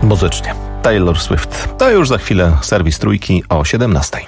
muzycznie. Taylor Swift. To już za chwilę serwis Trójki o 17:00.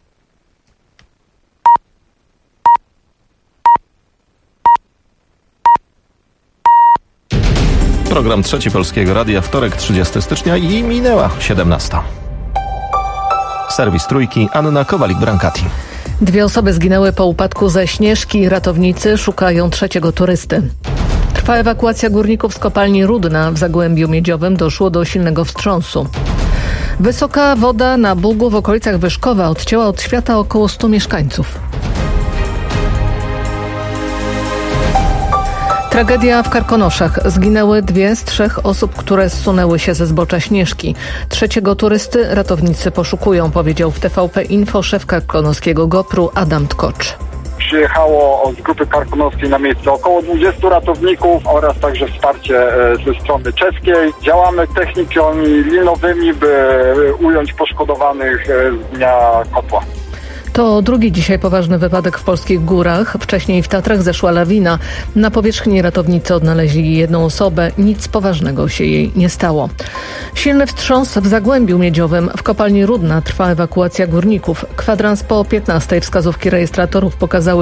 Program Trzeci Polskiego Radia, wtorek 30 stycznia i minęła 17:00. Serwis Trójki, Anna Kowalik-Brankati. 2 osoby zginęły po upadku ze Śnieżki. Ratownicy szukają 3. turysty. Trwa ewakuacja górników z kopalni Rudna w Zagłębiu Miedziowym. Doszło do silnego wstrząsu. Wysoka woda na Bugu w okolicach Wyszkowa odcięła od świata około 100 mieszkańców. Tragedia w Karkonoszach. Zginęły 2 z 3 osób, które zsunęły się ze zbocza Śnieżki. 3. turysty ratownicy poszukują, powiedział w TVP Info szef karkonoskiego GoPru Adam Tkocz. Przyjechało z grupy karkonoskiej na miejsce około 20 ratowników oraz także wsparcie ze strony czeskiej. Działamy technikami linowymi, by ująć poszkodowanych z dnia kotła. To drugi dzisiaj poważny wypadek w polskich górach. Wcześniej w Tatrach zeszła lawina. Na powierzchni ratownicy odnaleźli 1 osobę. Nic poważnego się jej nie stało. Silny wstrząs w Zagłębiu Miedziowym. W kopalni Rudna trwa ewakuacja górników. Kwadrans po 15:00 wskazówki rejestratorów pokazały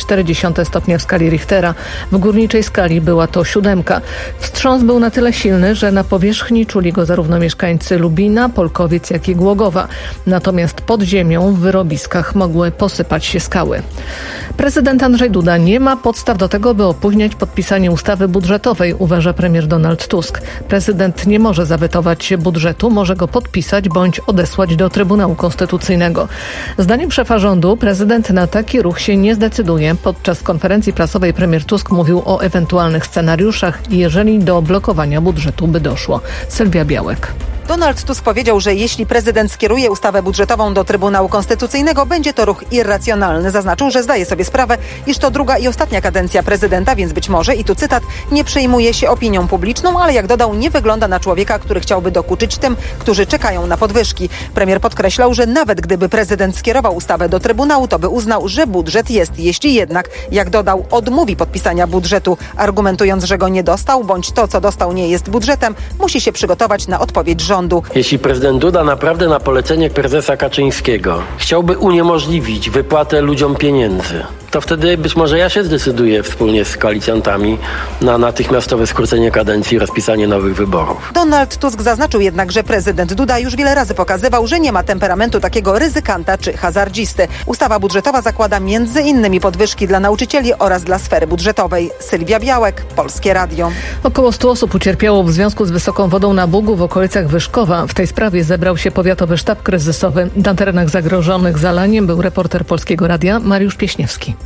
3,4 stopnia w skali Richtera. W górniczej skali była to 7. Wstrząs był na tyle silny, że na powierzchni czuli go zarówno mieszkańcy Lubina, Polkowiec, jak i Głogowa. Natomiast pod ziemią w wyrobiskach mogły posypać się skały. Prezydent Andrzej Duda nie ma podstaw do tego, by opóźniać podpisanie ustawy budżetowej, uważa premier Donald Tusk. Prezydent nie może zawetować budżetu, może go podpisać bądź odesłać do Trybunału Konstytucyjnego. Zdaniem szefa rządu prezydent na taki ruch się nie zdecyduje. Podczas konferencji prasowej premier Tusk mówił o ewentualnych scenariuszach, jeżeli do blokowania budżetu by doszło. Sylwia Białek. Donald Tusk powiedział, że jeśli prezydent skieruje ustawę budżetową do Trybunału Konstytucyjnego, będzie to ruch irracjonalny. Zaznaczył, że zdaje sobie sprawę, iż to druga i ostatnia kadencja prezydenta, więc być może, i tu cytat, nie przejmuje się opinią publiczną, ale jak dodał, nie wygląda na człowieka, który chciałby dokuczyć tym, którzy czekają na podwyżki. Premier podkreślał, że nawet gdyby prezydent skierował ustawę do Trybunału, to by uznał, że budżet jest. Jeśli jednak, jak dodał, odmówi podpisania budżetu, argumentując, że go nie dostał, bądź to, co dostał, nie jest budżetem, musi się przygotować na odpowiedź rządu. Jeśli prezydent Duda naprawdę na polecenie prezesa Kaczyńskiego chciałby uniemożliwić wypłatę ludziom pieniędzy, to wtedy być może ja się zdecyduję wspólnie z koalicjantami na natychmiastowe skrócenie kadencji i rozpisanie nowych wyborów. Donald Tusk zaznaczył jednak, że prezydent Duda już wiele razy pokazywał, że nie ma temperamentu takiego ryzykanta czy hazardzisty. Ustawa budżetowa zakłada między innymi podwyżki dla nauczycieli oraz dla sfery budżetowej. Sylwia Białek, Polskie Radio. Około 100 osób ucierpiało w związku z wysoką wodą na Bugu w okolicach Wyszkowa. W tej sprawie zebrał się powiatowy sztab kryzysowy. Na terenach zagrożonych zalaniem był reporter Polskiego Radia Mariusz Pieśniewski.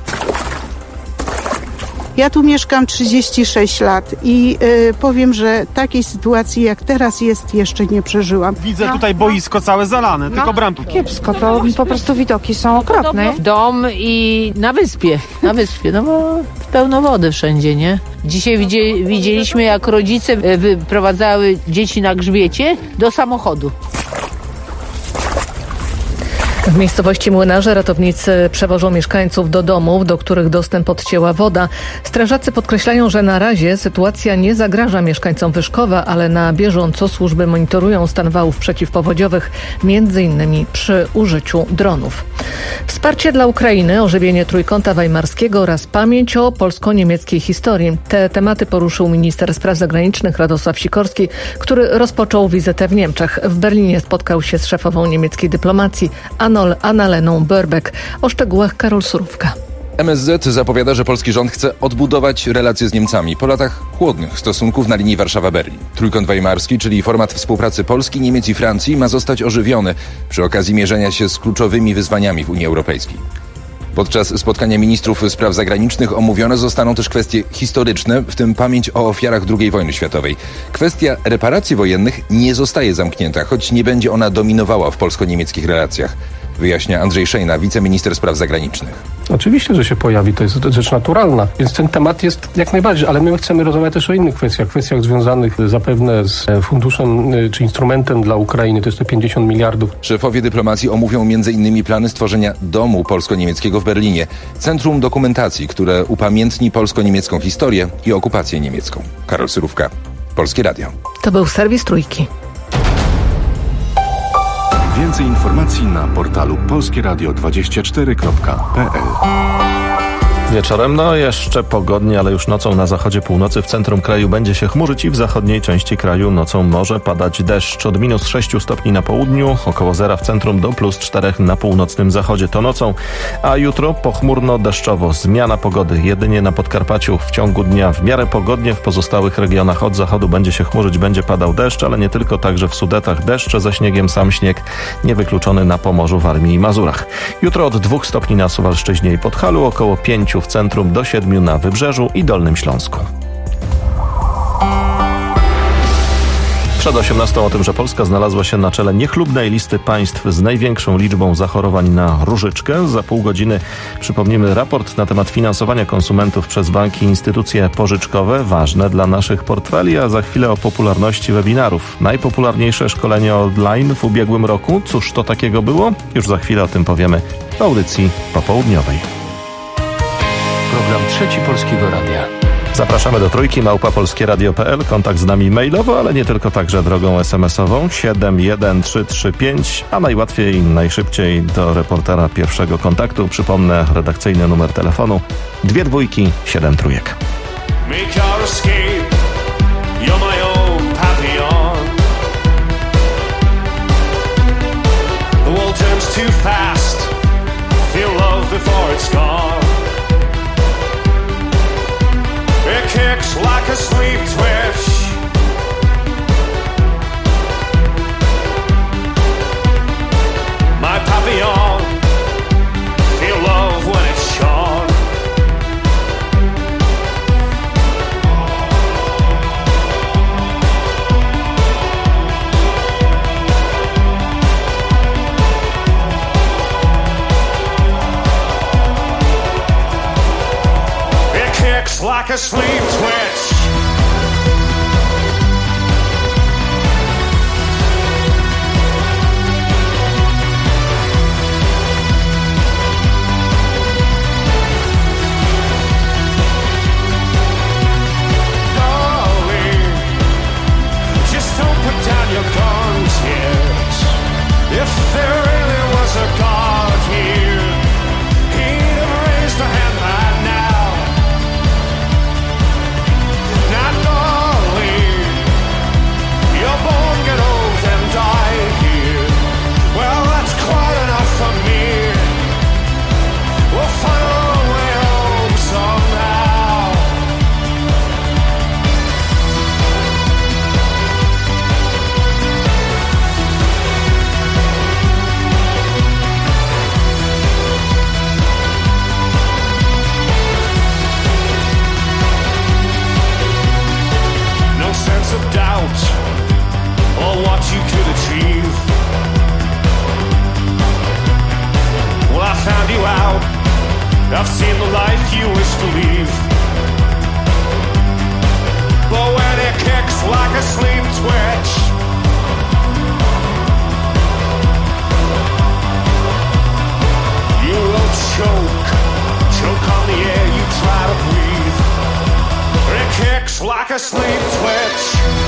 Ja tu mieszkam 36 lat i powiem, że takiej sytuacji jak teraz jest, jeszcze nie przeżyłam. Widzę tutaj boisko całe zalane, tylko bramki. Kiepsko, to po prostu widoki są okropne. Dom i na wyspie, no bo pełno wody wszędzie, nie? Dzisiaj widzieliśmy, jak rodzice wyprowadzały dzieci na grzbiecie do samochodu. W miejscowości Młynarze ratownicy przewożą mieszkańców do domów, do których dostęp odcięła woda. Strażacy podkreślają, że na razie sytuacja nie zagraża mieszkańcom Wyszkowa, ale na bieżąco służby monitorują stan wałów przeciwpowodziowych, m.in. przy użyciu dronów. Wsparcie dla Ukrainy, ożywienie Trójkąta Weimarskiego oraz pamięć o polsko-niemieckiej historii. Te tematy poruszył minister spraw zagranicznych Radosław Sikorski, który rozpoczął wizytę w Niemczech. W Berlinie spotkał się z szefową niemieckiej dyplomacji Annaleną Baerbock. O szczegółach Karol Surówka. MSZ zapowiada, że polski rząd chce odbudować relacje z Niemcami po latach chłodnych stosunków na linii Warszawa-Berlin. Trójkąt Weimarski, czyli format współpracy Polski, Niemiec i Francji, ma zostać ożywiony przy okazji mierzenia się z kluczowymi wyzwaniami w Unii Europejskiej. Podczas spotkania ministrów spraw zagranicznych omówione zostaną też kwestie historyczne, w tym pamięć o ofiarach II wojny światowej. Kwestia reparacji wojennych nie zostaje zamknięta, choć nie będzie ona dominowała w polsko-niemieckich relacjach, wyjaśnia Andrzej Szejna, wiceminister spraw zagranicznych. Oczywiście, że się pojawi, to jest rzecz naturalna, więc ten temat jest jak najbardziej, ale my chcemy rozmawiać też o innych kwestiach związanych zapewne z funduszem czy instrumentem dla Ukrainy, to jest te 50 miliardów. Szefowie dyplomacji omówią m.in. plany stworzenia domu polsko-niemieckiego w Berlinie, centrum dokumentacji, które upamiętni polsko-niemiecką historię i okupację niemiecką. Karol Surówka, Polskie Radio. To był serwis Trójki. Więcej informacji na portalu polskieradio24.pl. Wieczorem, jeszcze pogodnie, ale już nocą na zachodzie północy w centrum kraju będzie się chmurzyć i w zachodniej części kraju nocą może padać deszcz. Od -6 stopni na południu, około zera w centrum, do +4 na północnym zachodzie to nocą. A jutro pochmurno-deszczowo, zmiana pogody. Jedynie na Podkarpaciu w ciągu dnia w miarę pogodnie, w pozostałych regionach od zachodu będzie się chmurzyć, będzie padał deszcz, ale nie tylko, także w Sudetach deszcze ze śniegiem, sam śnieg niewykluczony na Pomorzu, Warmii i Mazurach. Jutro od 2 stopni na Suwalszczyźnie i Podhalu, około 5 w centrum, do 7 na Wybrzeżu i Dolnym Śląsku. Przed 18 o tym, że Polska znalazła się na czele niechlubnej listy państw z największą liczbą zachorowań na różyczkę. Za pół godziny przypomnimy raport na temat finansowania konsumentów przez banki i instytucje pożyczkowe, ważne dla naszych portfeli, a za chwilę o popularności webinarów. Najpopularniejsze szkolenie online w ubiegłym roku. Cóż to takiego było? Już za chwilę o tym powiemy w audycji popołudniowej. Program Trzeci Polskiego Radia. Zapraszamy do Trójki, @polskieradio.pl, kontakt z nami mailowo, ale nie tylko, także drogą SMS-ową 71335, a najłatwiej i najszybciej do reportera pierwszego kontaktu. Przypomnę redakcyjny numer telefonu 22 73. Make your escape, you're my own papillon. The world turns too fast, feel love before it's gone. It kicks like a sleep twitch. My papillon, feel love when it's shone. Like a sleep twitch. Darling, just don't put down your guns yet. If there really was a God here, he'd have raised a hand by now. Not darling, you're born, get old and die here. Well, that's quite enough for me. We'll find our way home somehow. No sense of doubt or what you could achieve. Well, I found you out. I've seen the life you wish to leave. But when it kicks like a sleep twitch, you will choke on the air you try to breathe. It kicks like a sleep twitch.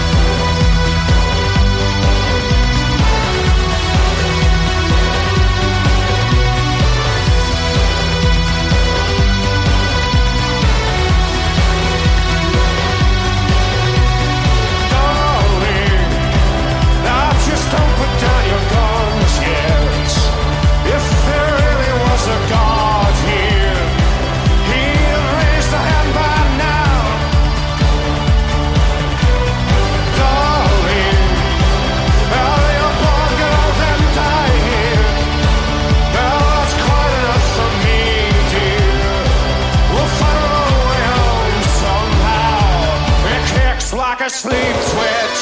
Darling, now just don't put down your guns yet. If there really was a God here, he'd have raised a hand by now. Darling, well, you're born, get old and die here. Well, that's quite enough for me, dear. We'll find our way home somehow. It kicks like a sleep twitch.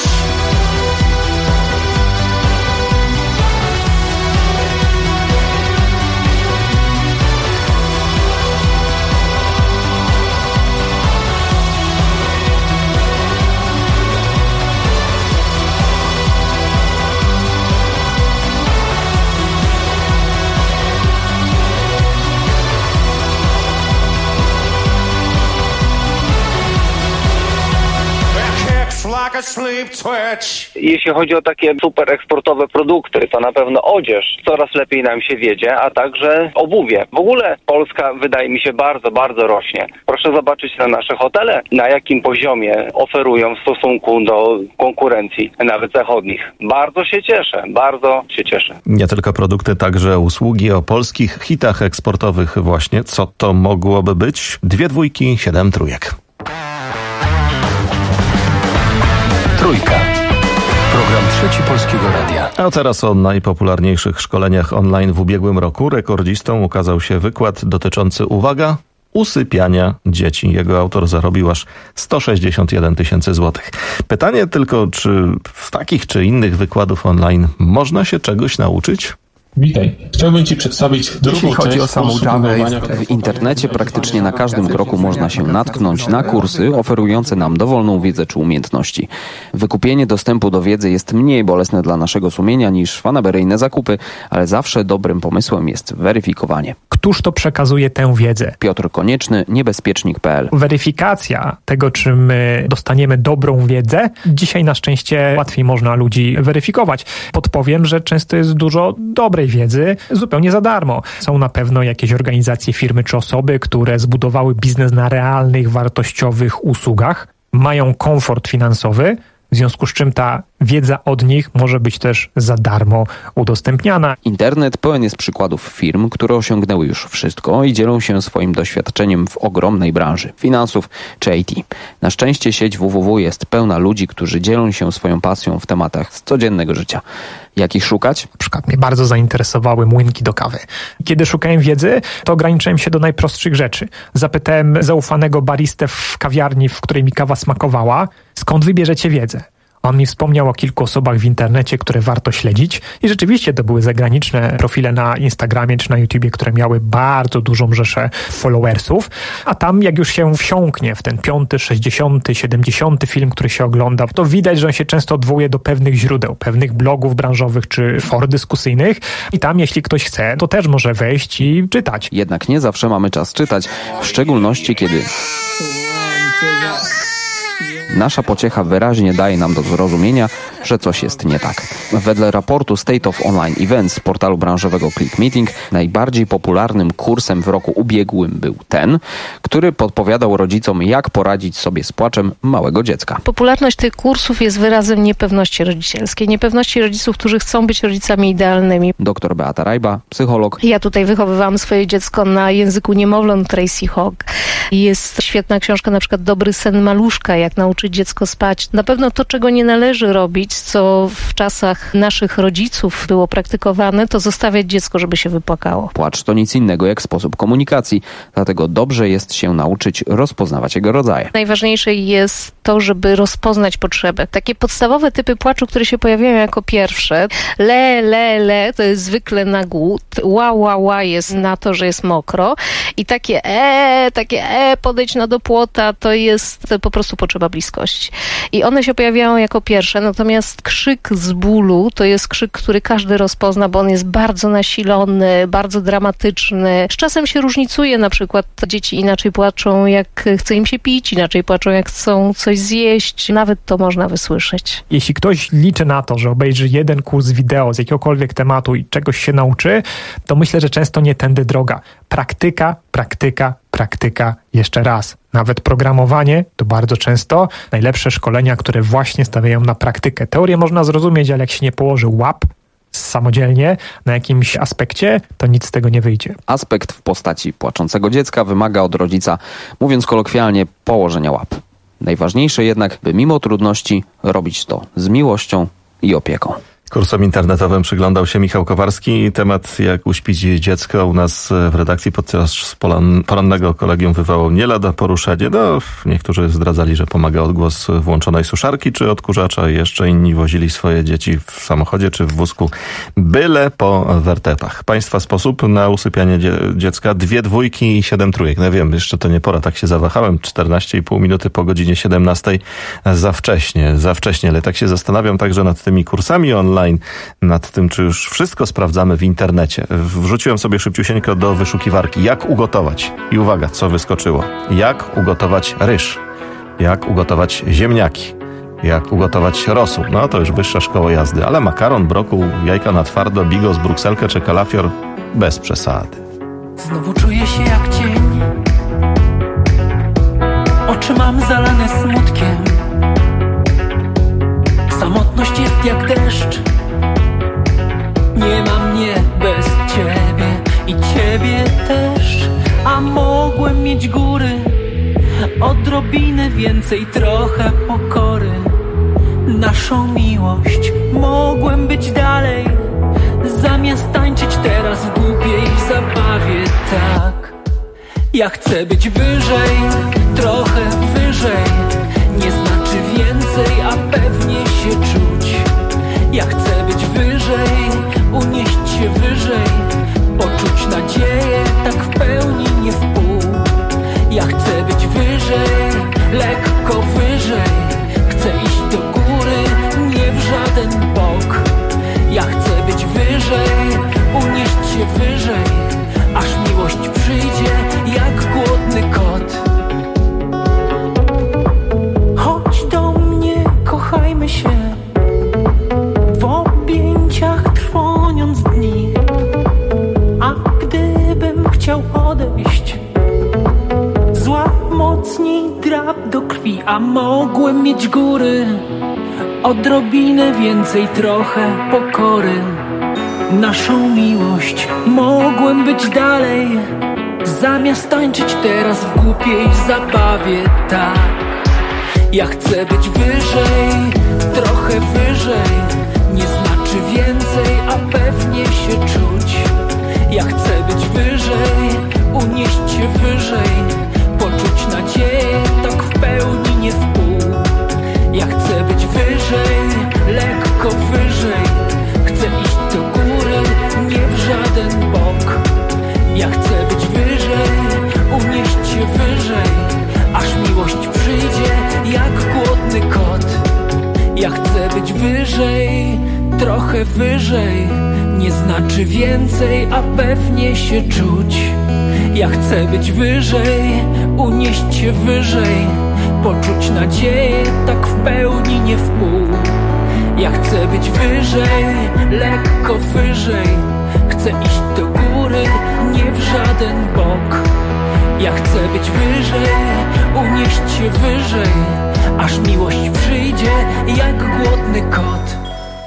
like a sleep twitch. Jeśli chodzi o takie super eksportowe produkty, to na pewno odzież coraz lepiej nam się wiedzie, a także obuwie. W ogóle Polska wydaje mi się bardzo, bardzo rośnie. Proszę zobaczyć na nasze hotele, na jakim poziomie oferują w stosunku do konkurencji, nawet zachodnich. Bardzo się cieszę, bardzo się cieszę. Nie tylko produkty, także usługi. O polskich hitach eksportowych właśnie. Co to mogłoby być? 2 dwójki, 7 trójek. Trójka. Program Trzeci Polskiego Radia. A teraz o najpopularniejszych szkoleniach online w ubiegłym roku. Rekordzistą ukazał się wykład dotyczący, uwaga, usypiania dzieci. Jego autor zarobił aż 161 000 złotych. Pytanie tylko, czy w takich czy innych wykładów online można się czegoś nauczyć? Witaj. Chciałbym Ci przedstawić drugą Jeśli chodzi część o samą kursu Javę, programowania. w internecie praktycznie na każdym kroku można się natknąć na kursy oferujące nam dowolną wiedzę czy umiejętności. Wykupienie dostępu do wiedzy jest mniej bolesne dla naszego sumienia niż fanaberyjne zakupy, ale zawsze dobrym pomysłem jest weryfikowanie. Któż to przekazuje tę wiedzę? Piotr Konieczny, niebezpiecznik.pl. Weryfikacja tego, czy my dostaniemy dobrą wiedzę, dzisiaj na szczęście łatwiej można ludzi weryfikować. Podpowiem, że często jest dużo dobrej wiedzy zupełnie za darmo. Są na pewno jakieś organizacje, firmy czy osoby, które zbudowały biznes na realnych, wartościowych usługach, mają komfort finansowy, w związku z czym ta wiedza od nich może być też za darmo udostępniana. Internet pełen jest przykładów firm, które osiągnęły już wszystko i dzielą się swoim doświadczeniem w ogromnej branży finansów czy IT. Na szczęście sieć www jest pełna ludzi, którzy dzielą się swoją pasją w tematach z codziennego życia. Jak ich szukać? Na przykład mnie bardzo zainteresowały młynki do kawy. Kiedy szukałem wiedzy, to ograniczyłem się do najprostszych rzeczy. Zapytałem zaufanego baristę w kawiarni, w której mi kawa smakowała, skąd wybierzecie wiedzę? On mi wspomniał o kilku osobach w internecie, które warto śledzić i rzeczywiście to były zagraniczne profile na Instagramie czy na YouTubie, które miały bardzo dużą rzeszę followersów, a tam jak już się wsiąknie w ten 5., 60., 70. film, który się ogląda, to widać, że on się często odwołuje do pewnych źródeł, pewnych blogów branżowych czy for dyskusyjnych i tam jeśli ktoś chce, to też może wejść i czytać. Jednak nie zawsze mamy czas czytać, w szczególności kiedy nasza pociecha wyraźnie daje nam do zrozumienia, że coś jest nie tak. Wedle raportu State of Online Events z portalu branżowego Click Meeting najbardziej popularnym kursem w roku ubiegłym był ten, który podpowiadał rodzicom, jak poradzić sobie z płaczem małego dziecka. Popularność tych kursów jest wyrazem niepewności rodzicielskiej, niepewności rodziców, którzy chcą być rodzicami idealnymi. Dr Beata Rajba, psycholog. Ja tutaj wychowywałam swoje dziecko na języku niemowląt Tracy Hogg. Jest świetna książka, na przykład Dobry sen maluszka, jak nauczyć dziecko spać. Na pewno to, czego nie należy robić, co w czasach naszych rodziców było praktykowane, to zostawiać dziecko, żeby się wypłakało. Płacz to nic innego jak sposób komunikacji, dlatego dobrze jest się nauczyć rozpoznawać jego rodzaje. Najważniejsze jest to, żeby rozpoznać potrzebę. Takie podstawowe typy płaczu, które się pojawiają jako pierwsze. Le, to jest zwykle na głód. Ła jest na to, że jest mokro. I takie podejdź no do płota, to jest po prostu potrzeba bliskości. I one się pojawiają jako pierwsze, natomiast krzyk z bólu to jest krzyk, który każdy rozpozna, bo on jest bardzo nasilony, bardzo dramatyczny. Z czasem się różnicuje, na przykład dzieci inaczej płaczą, jak chce im się pić, inaczej płaczą, jak chcą coś zjeść. Nawet to można wysłyszeć. Jeśli ktoś liczy na to, że obejrzy jeden kurs wideo z jakiegokolwiek tematu i czegoś się nauczy, to myślę, że często nie tędy droga. Praktyka, jeszcze raz. Nawet programowanie to bardzo często najlepsze szkolenia, które właśnie stawiają na praktykę. Teorię można zrozumieć, ale jak się nie położy łap samodzielnie na jakimś aspekcie, to nic z tego nie wyjdzie. Aspekt w postaci płaczącego dziecka wymaga od rodzica, mówiąc kolokwialnie, położenia łap. Najważniejsze jednak, by mimo trudności robić to z miłością i opieką. Kursom internetowym przyglądał się Michał Kowarski. Temat, jak uśpić dziecko, u nas w redakcji podczas porannego kolegium wywołał nie lada poruszenie. No, niektórzy zdradzali, że pomaga odgłos włączonej suszarki czy odkurzacza. Jeszcze inni wozili swoje dzieci w samochodzie czy w wózku, byle po wertepach. Państwa sposób na usypianie dziecka: 2 dwójki i 7 trójek. No wiem, jeszcze to nie pora, tak się zawahałem. 14,5 minuty po godzinie 17. Za wcześnie, ale tak się zastanawiam także nad tymi kursami online, nad tym, czy już wszystko sprawdzamy w internecie. Wrzuciłem sobie szybciusieńko do wyszukiwarki, jak ugotować. I uwaga, co wyskoczyło. Jak ugotować ryż. Jak ugotować ziemniaki. jak ugotować rosół. No to już wyższa szkoła jazdy, ale makaron, brokuł, jajka na twardo, bigos, brukselkę czy kalafior bez przesady. Znowu czuję się jak cień. Oczy mam zalane smutkiem. Samotność jest jak deszcz. Nie ma mnie bez ciebie i ciebie też. A mogłem mieć góry, odrobinę więcej, trochę pokory. Naszą miłość mogłem być dalej, zamiast tańczyć teraz w głupiej zabawie. Tak, ja chcę być wyżej, trochę wyżej. Nie znaczy więcej, a pewnie się czuć. Ja chcę być wyżej, unieść się wyżej, poczuć nadzieję, tak w pełni, nie w pół. Ja chcę być wyżej, lekko wyżej. Chcę iść do góry, nie w żaden bok. Ja chcę być wyżej, unieść się wyżej, aż miłość przyjdzie jak głodny kot. Chodź do mnie, kochajmy się, w objęciach trwoniąc dni. A gdybym chciał odejść, złap mocniej drap do krwi. A mogłem mieć góry, odrobinę więcej, trochę pokory. Naszą miłość mogłem być dalej, zamiast tańczyć teraz w głupiej zabawie. Tak, ja chcę być wyżej, trochę wyżej. Nie znaczy więcej, a pewnie się czuć. Ja chcę być wyżej, unieść się wyżej, poczuć nadzieję, tak w pełni, nie w pół. Ja chcę być wyżej, lekko wyżej. Chcę iść do góry, nie w żaden bok. Ja chcę być wyżej, unieść się wyżej, aż miłość przyjdzie jak głodny kot. Ja chcę być wyżej, trochę wyżej. Nie znaczy więcej, a pewnie się czuć. Ja chcę być wyżej, unieść się wyżej, poczuć nadzieję, tak w pełni, nie w pół. Ja chcę być wyżej, lekko wyżej. Chcę iść do góry, nie w żaden bok. Ja chcę być wyżej, unieść się wyżej, aż miłość przyjdzie jak głodny kot.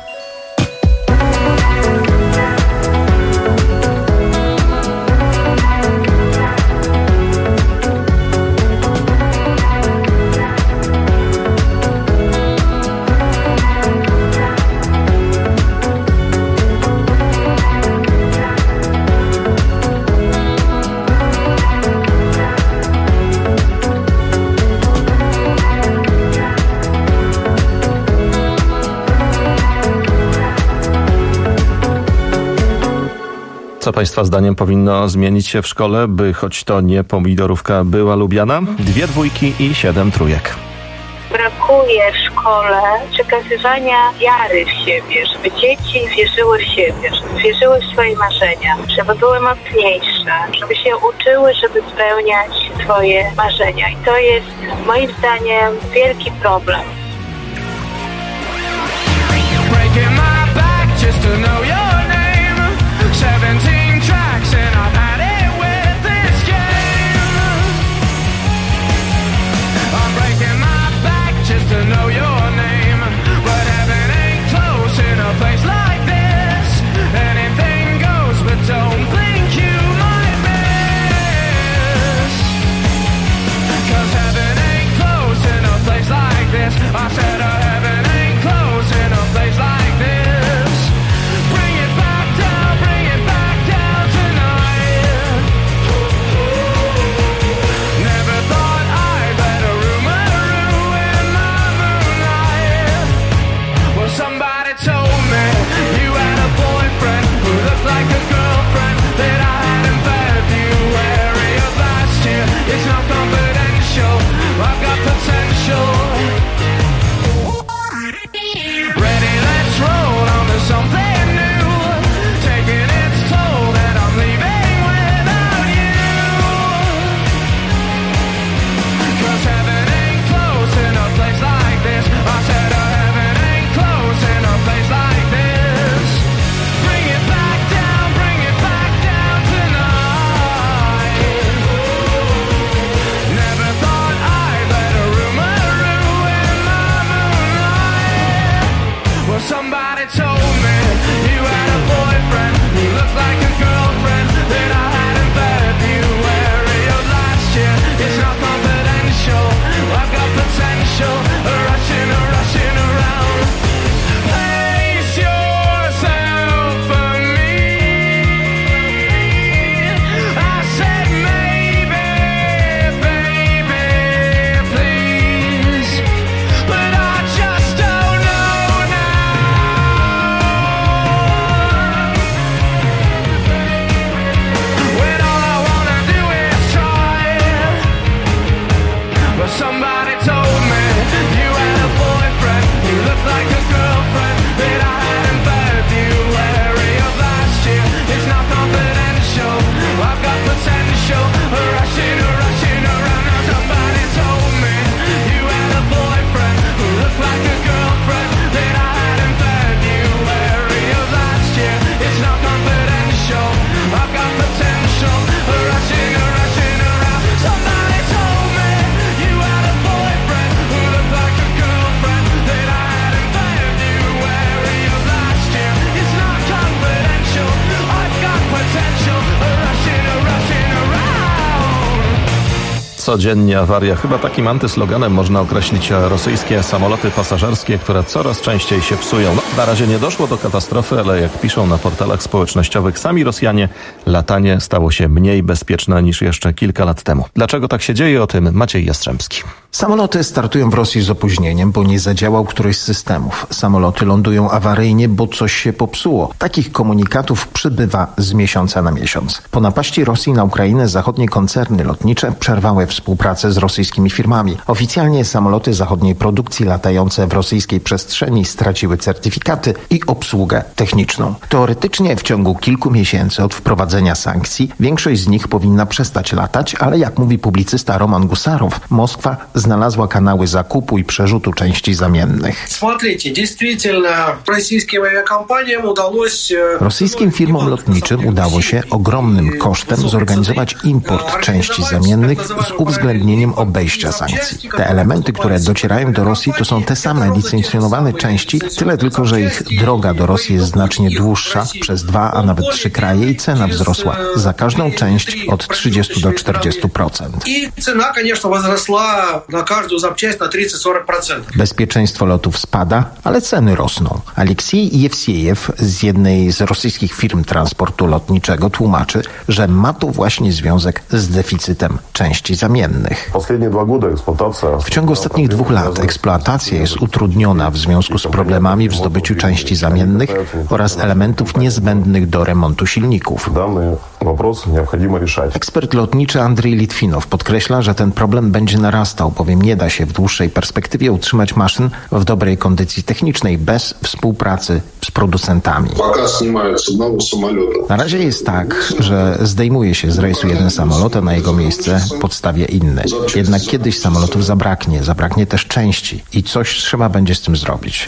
Co Państwa zdaniem powinno zmienić się w szkole, by choć to nie pomidorówka była lubiana? 2 dwójki i 7 trójek. Brakuje w szkole przekazywania wiary w siebie, żeby dzieci wierzyły w siebie, żeby wierzyły w swoje marzenia, żeby były mocniejsze, żeby się uczyły, żeby spełniać swoje marzenia. I to jest moim zdaniem wielki problem. Codziennie awaria. Chyba takim antysloganem można określić rosyjskie samoloty pasażerskie, które coraz częściej się psują. Na razie nie doszło do katastrofy, ale jak piszą na portalach społecznościowych sami Rosjanie, latanie stało się mniej bezpieczne niż jeszcze kilka lat temu. Dlaczego tak się dzieje? O tym Maciej Jastrzębski. Samoloty startują w Rosji z opóźnieniem, bo nie zadziałał któryś z systemów. Samoloty lądują awaryjnie, bo coś się popsuło. Takich komunikatów przybywa z miesiąca na miesiąc. Po napaści Rosji na Ukrainę zachodnie koncerny lotnicze przerwały współpracę z rosyjskimi firmami. Oficjalnie samoloty zachodniej produkcji latające w rosyjskiej przestrzeni straciły certyfikaty i obsługę techniczną. Teoretycznie w ciągu kilku miesięcy od wprowadzenia sankcji większość z nich powinna przestać latać, ale jak mówi publicysta Roman Gusarow, Moskwa znalazła kanały zakupu i przerzutu części zamiennych. Rosyjskim firmom lotniczym udało się ogromnym kosztem zorganizować import części zamiennych z uwzględnieniem obejścia sankcji. Te elementy, które docierają do Rosji, to są te same licencjonowane części, tyle tylko, że ich droga do Rosji jest znacznie dłuższa, przez 2, a nawet 3 kraje i cena wzrosła za każdą część od 30 do 40%. I cena, конечно, wzrosła na każdą zapчасть na 30-40%. Bezpieczeństwo lotów spada, ale ceny rosną. Aleksiej Jewsiejew z jednej z rosyjskich firm transportu lotniczego tłumaczy, że ma to właśnie związek z deficytem części zamiennych. W ciągu ostatnich 2 lat eksploatacja jest utrudniona w związku z problemami w zdobyciu części zamiennych oraz elementów niezbędnych do remontu silników. Ekspert lotniczy Andrzej Litwinow podkreśla, że ten problem będzie narastał, bowiem nie da się w dłuższej perspektywie utrzymać maszyn w dobrej kondycji technicznej bez współpracy z producentami. Na razie jest tak, że zdejmuje się z rejsu jeden samolot, a na jego miejsce podstawia inny. Jednak kiedyś samolotów zabraknie też części i coś trzeba będzie z tym zrobić.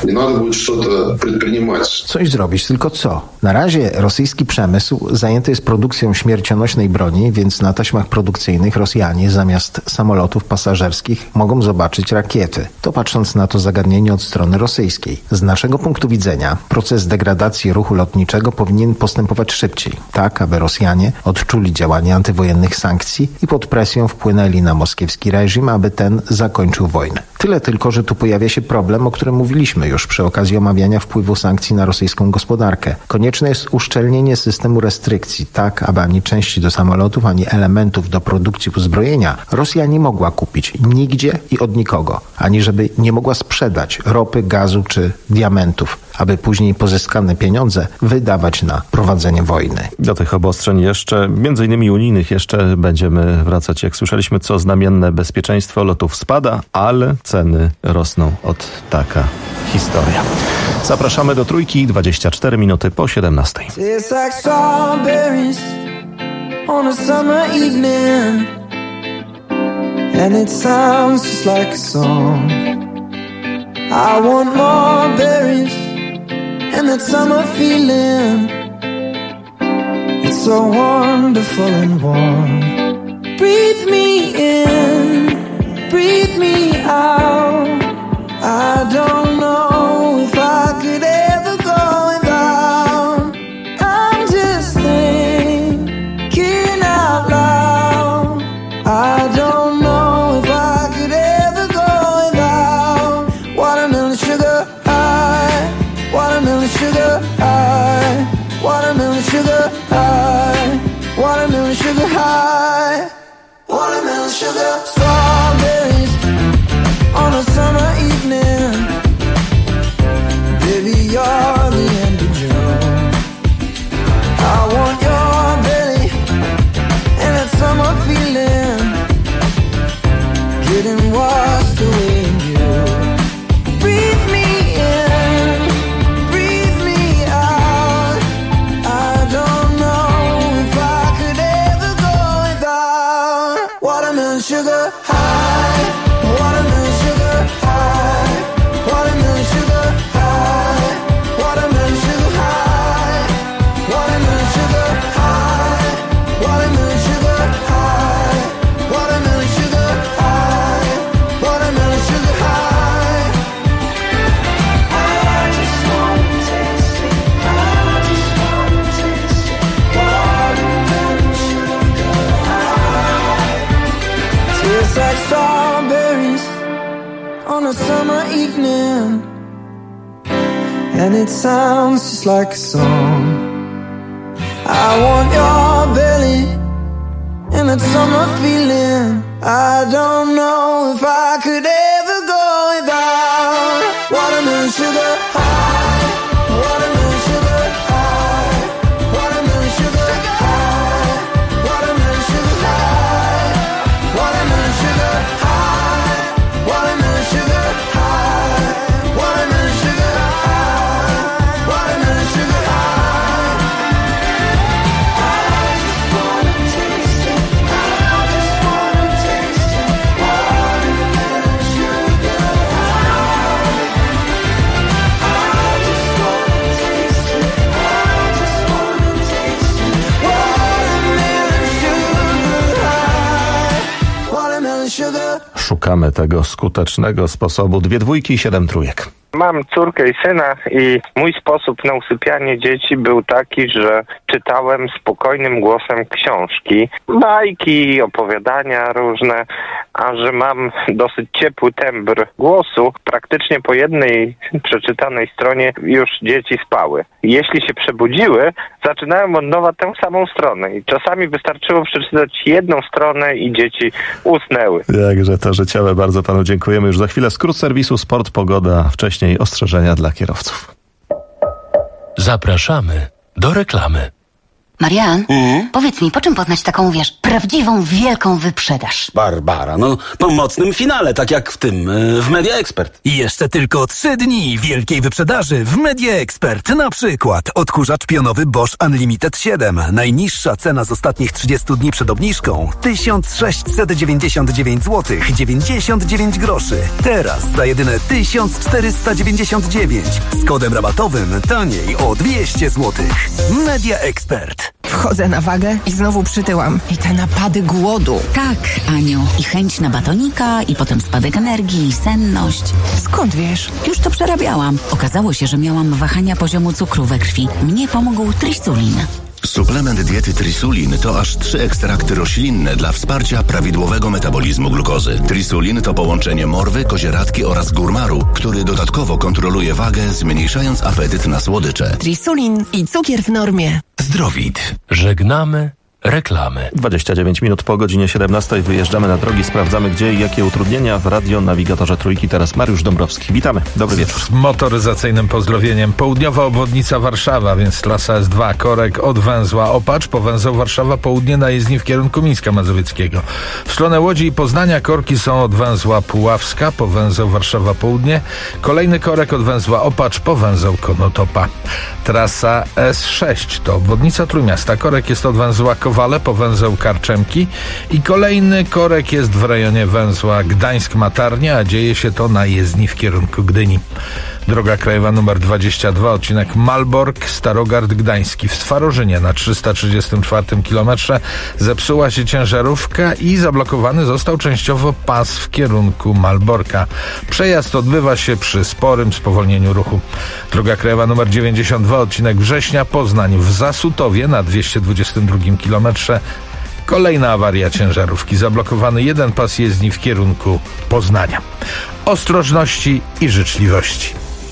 Coś zrobić, tylko co? Na razie rosyjski przemysł zajęty jest produkcją śmiercionośnej broni, więc na taśmach produkcyjnych Rosjanie zamiast samolotów pasażerskich mogą zobaczyć rakiety. To patrząc na to zagadnienie od strony rosyjskiej. Z naszego punktu widzenia proces degradacji ruchu lotniczego powinien postępować szybciej, tak aby Rosjanie odczuli działanie antywojennych sankcji i pod presją wpłynęli na moskiewski reżim, aby ten zakończył wojnę. Tyle tylko, że tu pojawia się problem, o którym mówiliśmy już przy okazji omawiania wpływu sankcji na rosyjską gospodarkę. Konieczne jest uszczelnienie systemu restrykcji, tak aby ani części do samolotów, ani elementów do produkcji uzbrojenia Rosja nie mogła kupić nigdzie i od nikogo, ani żeby nie mogła sprzedać ropy, gazu czy diamentów, aby później pozyskane pieniądze wydawać na prowadzenie wojny. Do tych obostrzeń jeszcze, między innymi unijnych, jeszcze będziemy wracać. Jak słyszeliśmy, co znamienne, bezpieczeństwo lotów spada, ale ceny rosną. Taka historia. Zapraszamy do Trójki, 24 minuty po 17. On a summer evening, and it sounds just like a song. I want more berries and that summer feeling. It's so wonderful and warm. Breathe me in, breathe me out. I don't know if I could ever go without. I'm just thinking out loud. I don't know if I could ever go without watermelon sugar high, watermelon sugar high, watermelon sugar high, watermelon sugar high, watermelon sugar. Strawberries on a summer feeling, and it sounds just like a song. I want your belly and that summer feeling. I don't know if I could ever go without watermelon sugar high, watermelon sugar high, watermelon sugar high, watermelon sugar high, watermelon sugar high, watermelon sugar high, watermelon sugar high, watermelon sugar high. Szukamy tego skutecznego sposobu. 2 dwójki i 7 trójek. Mam córkę i syna i mój sposób na usypianie dzieci był taki, że czytałem spokojnym głosem książki, bajki, opowiadania różne, a że mam dosyć ciepły tembr głosu, praktycznie po jednej przeczytanej stronie już dzieci spały. Jeśli się przebudziły, zaczynałem od nowa tę samą stronę i czasami wystarczyło przeczytać jedną stronę i dzieci usnęły. Jakże to życiowe, bardzo panu dziękujemy. Już za chwilę skrót serwisu Sport, pogoda, wcześniej ostrzeżenia dla kierowców. Zapraszamy do reklamy. Marian, powiedz mi, po czym poznać taką, prawdziwą, wielką wyprzedaż? Barbara, po mocnym finale, tak jak w tym, w Media Expert. I jeszcze tylko 3 dni wielkiej wyprzedaży w Media Expert. Na przykład odkurzacz pionowy Bosch Unlimited 7. Najniższa cena z ostatnich 30 dni przed obniżką 1699 zł 99 groszy. Teraz za jedyne 1499. Z kodem rabatowym taniej o 200 zł. Media Expert. Wchodzę na wagę i znowu przytyłam. I te napady głodu. Tak, Aniu. I chęć na batonika, i potem spadek energii, i senność. Skąd wiesz? Już to przerabiałam. Okazało się, że miałam wahania poziomu cukru we krwi. Mnie pomógł Trisulin. Suplement diety Trisulin to aż 3 ekstrakty roślinne dla wsparcia prawidłowego metabolizmu glukozy. Trisulin to połączenie morwy, kozieradki oraz górmaru, który dodatkowo kontroluje wagę, zmniejszając apetyt na słodycze. Trisulin i cukier w normie. Zdrowit. Żegnamy reklamy. 29 minut po godzinie 17 wyjeżdżamy na drogi, sprawdzamy gdzie i jakie utrudnienia w radionawigatorze Trójki. Teraz Mariusz Dąbrowski. Witamy. Dobry wieczór. Z motoryzacyjnym pozdrowieniem. Południowa obwodnica Warszawa, więc trasa S2. Korek od węzła Opacz po węzeł Warszawa Południe na jezdni w kierunku Mińska Mazowieckiego. W stronę Łodzi i Poznania korki są od węzła Puławska po węzeł Warszawa Południe. Kolejny korek od węzła Opacz po węzeł Konotopa. Trasa S6 to obwodnica Trójmiasta. Korek jest od węzła Kowale po węzeł Karczemki i kolejny korek jest w rejonie węzła Gdańsk-Matarnia, a dzieje się to na jezdni w kierunku Gdyni. Droga krajowa nr 22, odcinek Malbork-Starogard Gdański. W Stwarzynie na 334 kilometrze zepsuła się ciężarówka i zablokowany został częściowo pas w kierunku Malborka. Przejazd odbywa się przy sporym spowolnieniu ruchu. Droga krajowa nr 92, odcinek Września-Poznań w Zasutowie na 222 kilometrze. Kolejna awaria ciężarówki. Zablokowany jeden pas jezdni w kierunku Poznania. Ostrożności i życzliwości.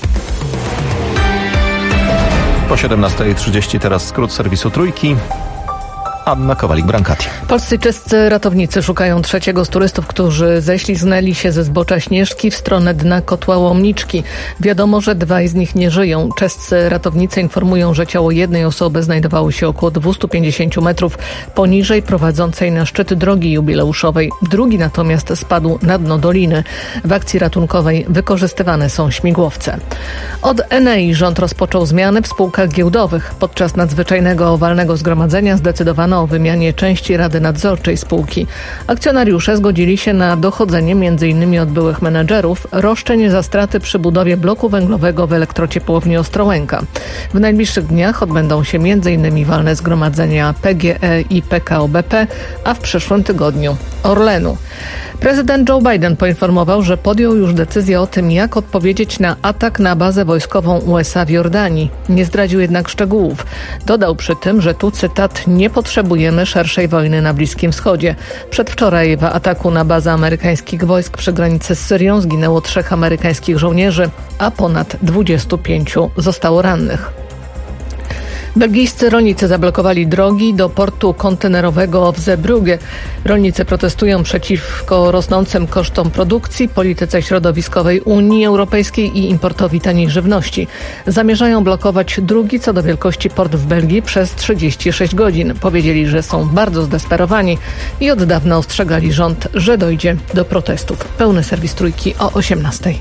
Po 17:30 teraz skrót serwisu Trójki. Anna Kowalik-Brankati. Polscy i czescy ratownicy szukają trzeciego z turystów, którzy ześliznęli się ze zbocza Śnieżki w stronę dna kotła Łomniczki. Wiadomo, że 2 z nich nie żyją. Czescy ratownicy informują, że ciało jednej osoby znajdowało się około 250 metrów poniżej prowadzącej na szczyt drogi jubileuszowej. Drugi natomiast spadł na dno doliny. W akcji ratunkowej wykorzystywane są śmigłowce. Od Enei rząd rozpoczął zmiany w spółkach giełdowych. Podczas nadzwyczajnego walnego zgromadzenia zdecydowano o wymianie części Rady Nadzorczej spółki. Akcjonariusze zgodzili się na dochodzenie m.in. od byłych menedżerów roszczeń za straty przy budowie bloku węglowego w elektrociepłowni Ostrołęka. W najbliższych dniach odbędą się m.in. walne zgromadzenia PGE i PKO BP, a w przyszłym tygodniu Orlenu. Prezydent Joe Biden poinformował, że podjął już decyzję o tym, jak odpowiedzieć na atak na bazę wojskową USA w Jordanii. Nie zdradził jednak szczegółów. Dodał przy tym, że tu cytat: nie potrzebuje potrzebujemy szerszej wojny na Bliskim Wschodzie. Przedwczoraj w ataku na bazę amerykańskich wojsk przy granicy z Syrią zginęło 3 amerykańskich żołnierzy, a ponad 25 zostało rannych. Belgijscy rolnicy zablokowali drogi do portu kontenerowego w Zeebrugge. Rolnicy protestują przeciwko rosnącym kosztom produkcji, polityce środowiskowej Unii Europejskiej i importowi taniej żywności. Zamierzają blokować drugi co do wielkości port w Belgii przez 36 godzin. Powiedzieli, że są bardzo zdesperowani i od dawna ostrzegali rząd, że dojdzie do protestów. Pełny serwis Trójki o 18:00.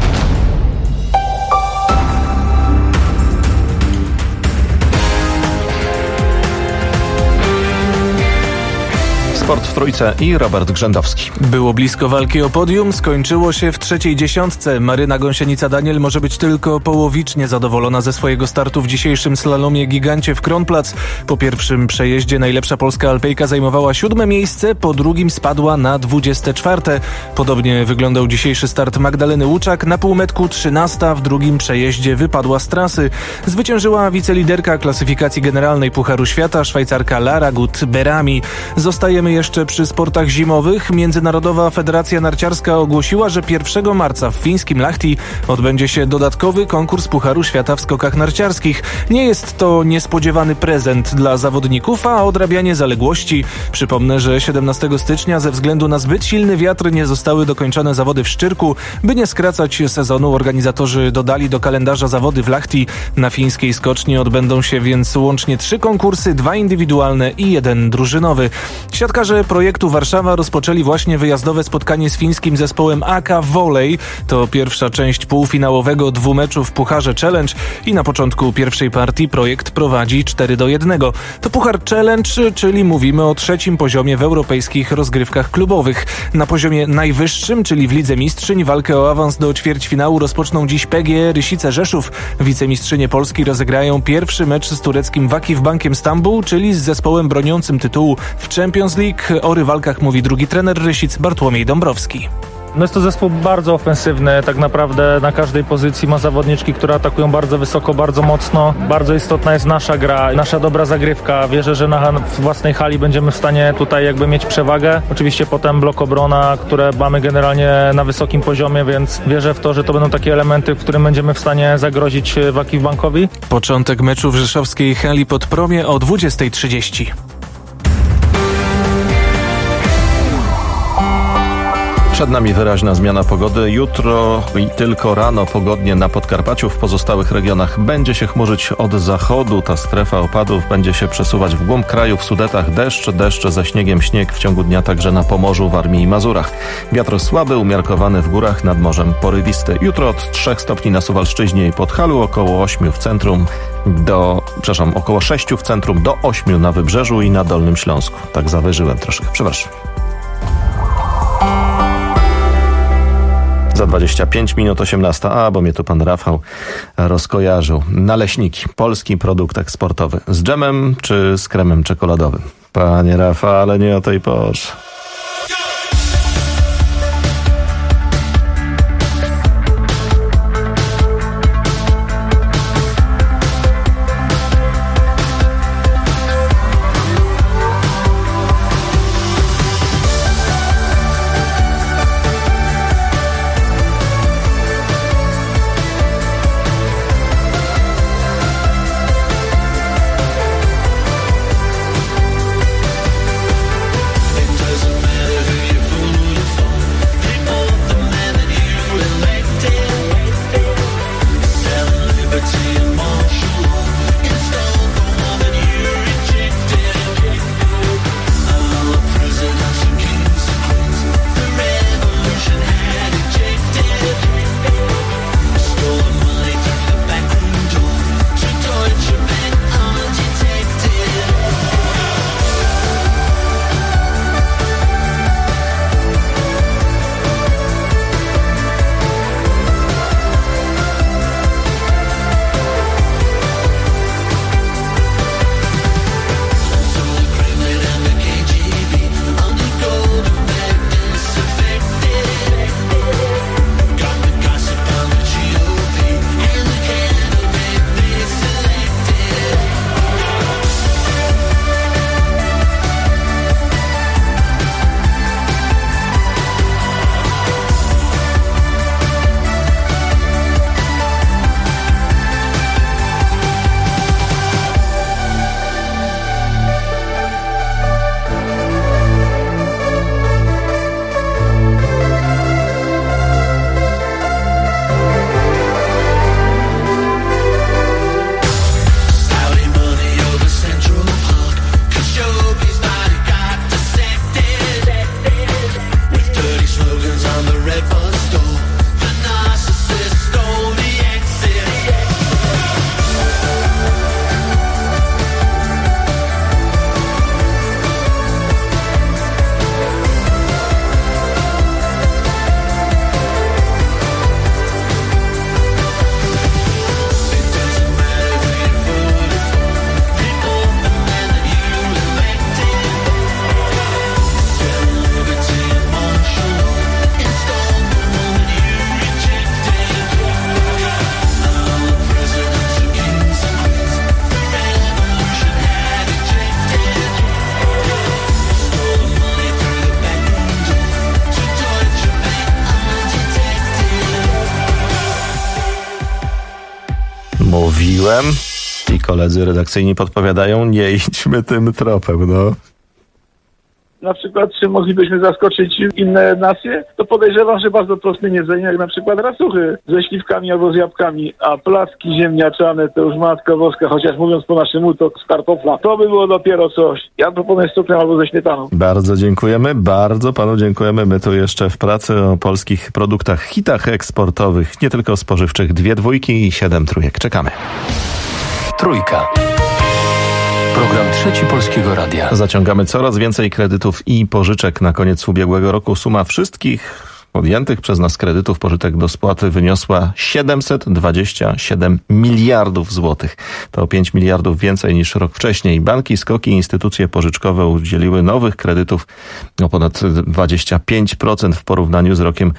Sport w Trójce i Robert Grzędowski. Było blisko walki o podium, skończyło się w 3. dziesiątce. Maryna Gąsienica-Daniel może być tylko połowicznie zadowolona ze swojego startu w dzisiejszym slalomie gigancie w Kronplatz. Po pierwszym przejeździe najlepsza polska alpejka zajmowała 7. miejsce, po drugim spadła na 24. Podobnie wyglądał dzisiejszy start Magdaleny Łuczak. Na półmetku 13. w drugim przejeździe wypadła z trasy. Zwyciężyła wiceliderka klasyfikacji generalnej Pucharu Świata, Szwajcarka Lara Gut-Berami. Zostajemy jeszcze przy sportach zimowych. Międzynarodowa Federacja Narciarska ogłosiła, że 1 marca w fińskim Lahti odbędzie się dodatkowy konkurs Pucharu Świata w skokach narciarskich. Nie jest to niespodziewany prezent dla zawodników, a odrabianie zaległości. Przypomnę, że 17 stycznia ze względu na zbyt silny wiatr nie zostały dokończone zawody w Szczyrku. By nie skracać sezonu, organizatorzy dodali do kalendarza zawody w Lahti. Na fińskiej skoczni odbędą się więc łącznie 3 konkursy, 2 indywidualne i 1 drużynowy. Siatkarze projektu Warszawa rozpoczęli właśnie wyjazdowe spotkanie z fińskim zespołem AK Volley. To pierwsza część półfinałowego 2-meczu w Pucharze Challenge i na początku pierwszej partii projekt prowadzi 4-1. To Puchar Challenge, czyli mówimy o 3. poziomie w europejskich rozgrywkach klubowych. Na poziomie najwyższym, czyli w Lidze Mistrzyń, walkę o awans do ćwierćfinału rozpoczną dziś PGE Rysice Rzeszów. Wicemistrzynie Polski rozegrają pierwszy mecz z tureckim Vakif Bankiem Stambuł, czyli z zespołem broniącym tytułu w Champions League. O rywalkach mówi drugi trener Rysic, Bartłomiej Dąbrowski. No jest to zespół bardzo ofensywny, tak naprawdę na każdej pozycji ma zawodniczki, które atakują bardzo wysoko, bardzo mocno. Bardzo istotna jest nasza gra, nasza dobra zagrywka. Wierzę, że na własnej hali będziemy w stanie tutaj jakby mieć przewagę. Oczywiście potem blok obrona, które mamy generalnie na wysokim poziomie, więc wierzę w to, że to będą takie elementy, w którym będziemy w stanie zagrozić Vakif Bankowi. Początek meczu w rzeszowskiej hali pod Promie o 20:30. Przed nami wyraźna zmiana pogody. Jutro i tylko rano pogodnie na Podkarpaciu. W pozostałych regionach będzie się chmurzyć od zachodu. Ta strefa opadów będzie się przesuwać w głąb kraju. W Sudetach deszcz ze śniegiem, śnieg w ciągu dnia także na Pomorzu, Warmii i Mazurach. Wiatr słaby, umiarkowany w górach, nad morzem porywisty. Jutro od 3 stopni na Suwalszczyźnie i Podhalu, około 8 w centrum około 6 w centrum do 8 na Wybrzeżu i na Dolnym Śląsku. Tak zawyżyłem troszkę. Przepraszam. Za 25 minut 18, bo mnie tu pan Rafał rozkojarzył. Naleśniki, polski produkt eksportowy. Z dżemem czy z kremem czekoladowym? Panie Rafale, nie o tej porze. There's Mówiłem i koledzy redakcyjni podpowiadają, nie idźmy tym tropem, no. Na przykład, czy moglibyśmy zaskoczyć inne nacje? To podejrzewam, że bardzo prostym jedzeniem, jak na przykład rasuchy ze śliwkami albo z jabłkami, a placki ziemniaczane to już matka boska, chociaż mówiąc po naszemu to z kartofla. To by było dopiero coś. Ja proponuję z cukrem albo ze śmietaną. Bardzo dziękujemy, bardzo panu dziękujemy. My tu jeszcze w pracy o polskich produktach, hitach eksportowych, nie tylko spożywczych, 2 dwójki i 7 trójek. Czekamy. Trójka. Program Trzeci Polskiego Radia. Zaciągamy coraz więcej kredytów i pożyczek. Na koniec ubiegłego roku suma wszystkich podjętych przez nas kredytów, pożyczek do spłaty wyniosła 727 miliardów złotych. To o 5 miliardów więcej niż rok wcześniej. Banki, SKOK-i, instytucje pożyczkowe udzieliły nowych kredytów o ponad 25% w porównaniu z rokiem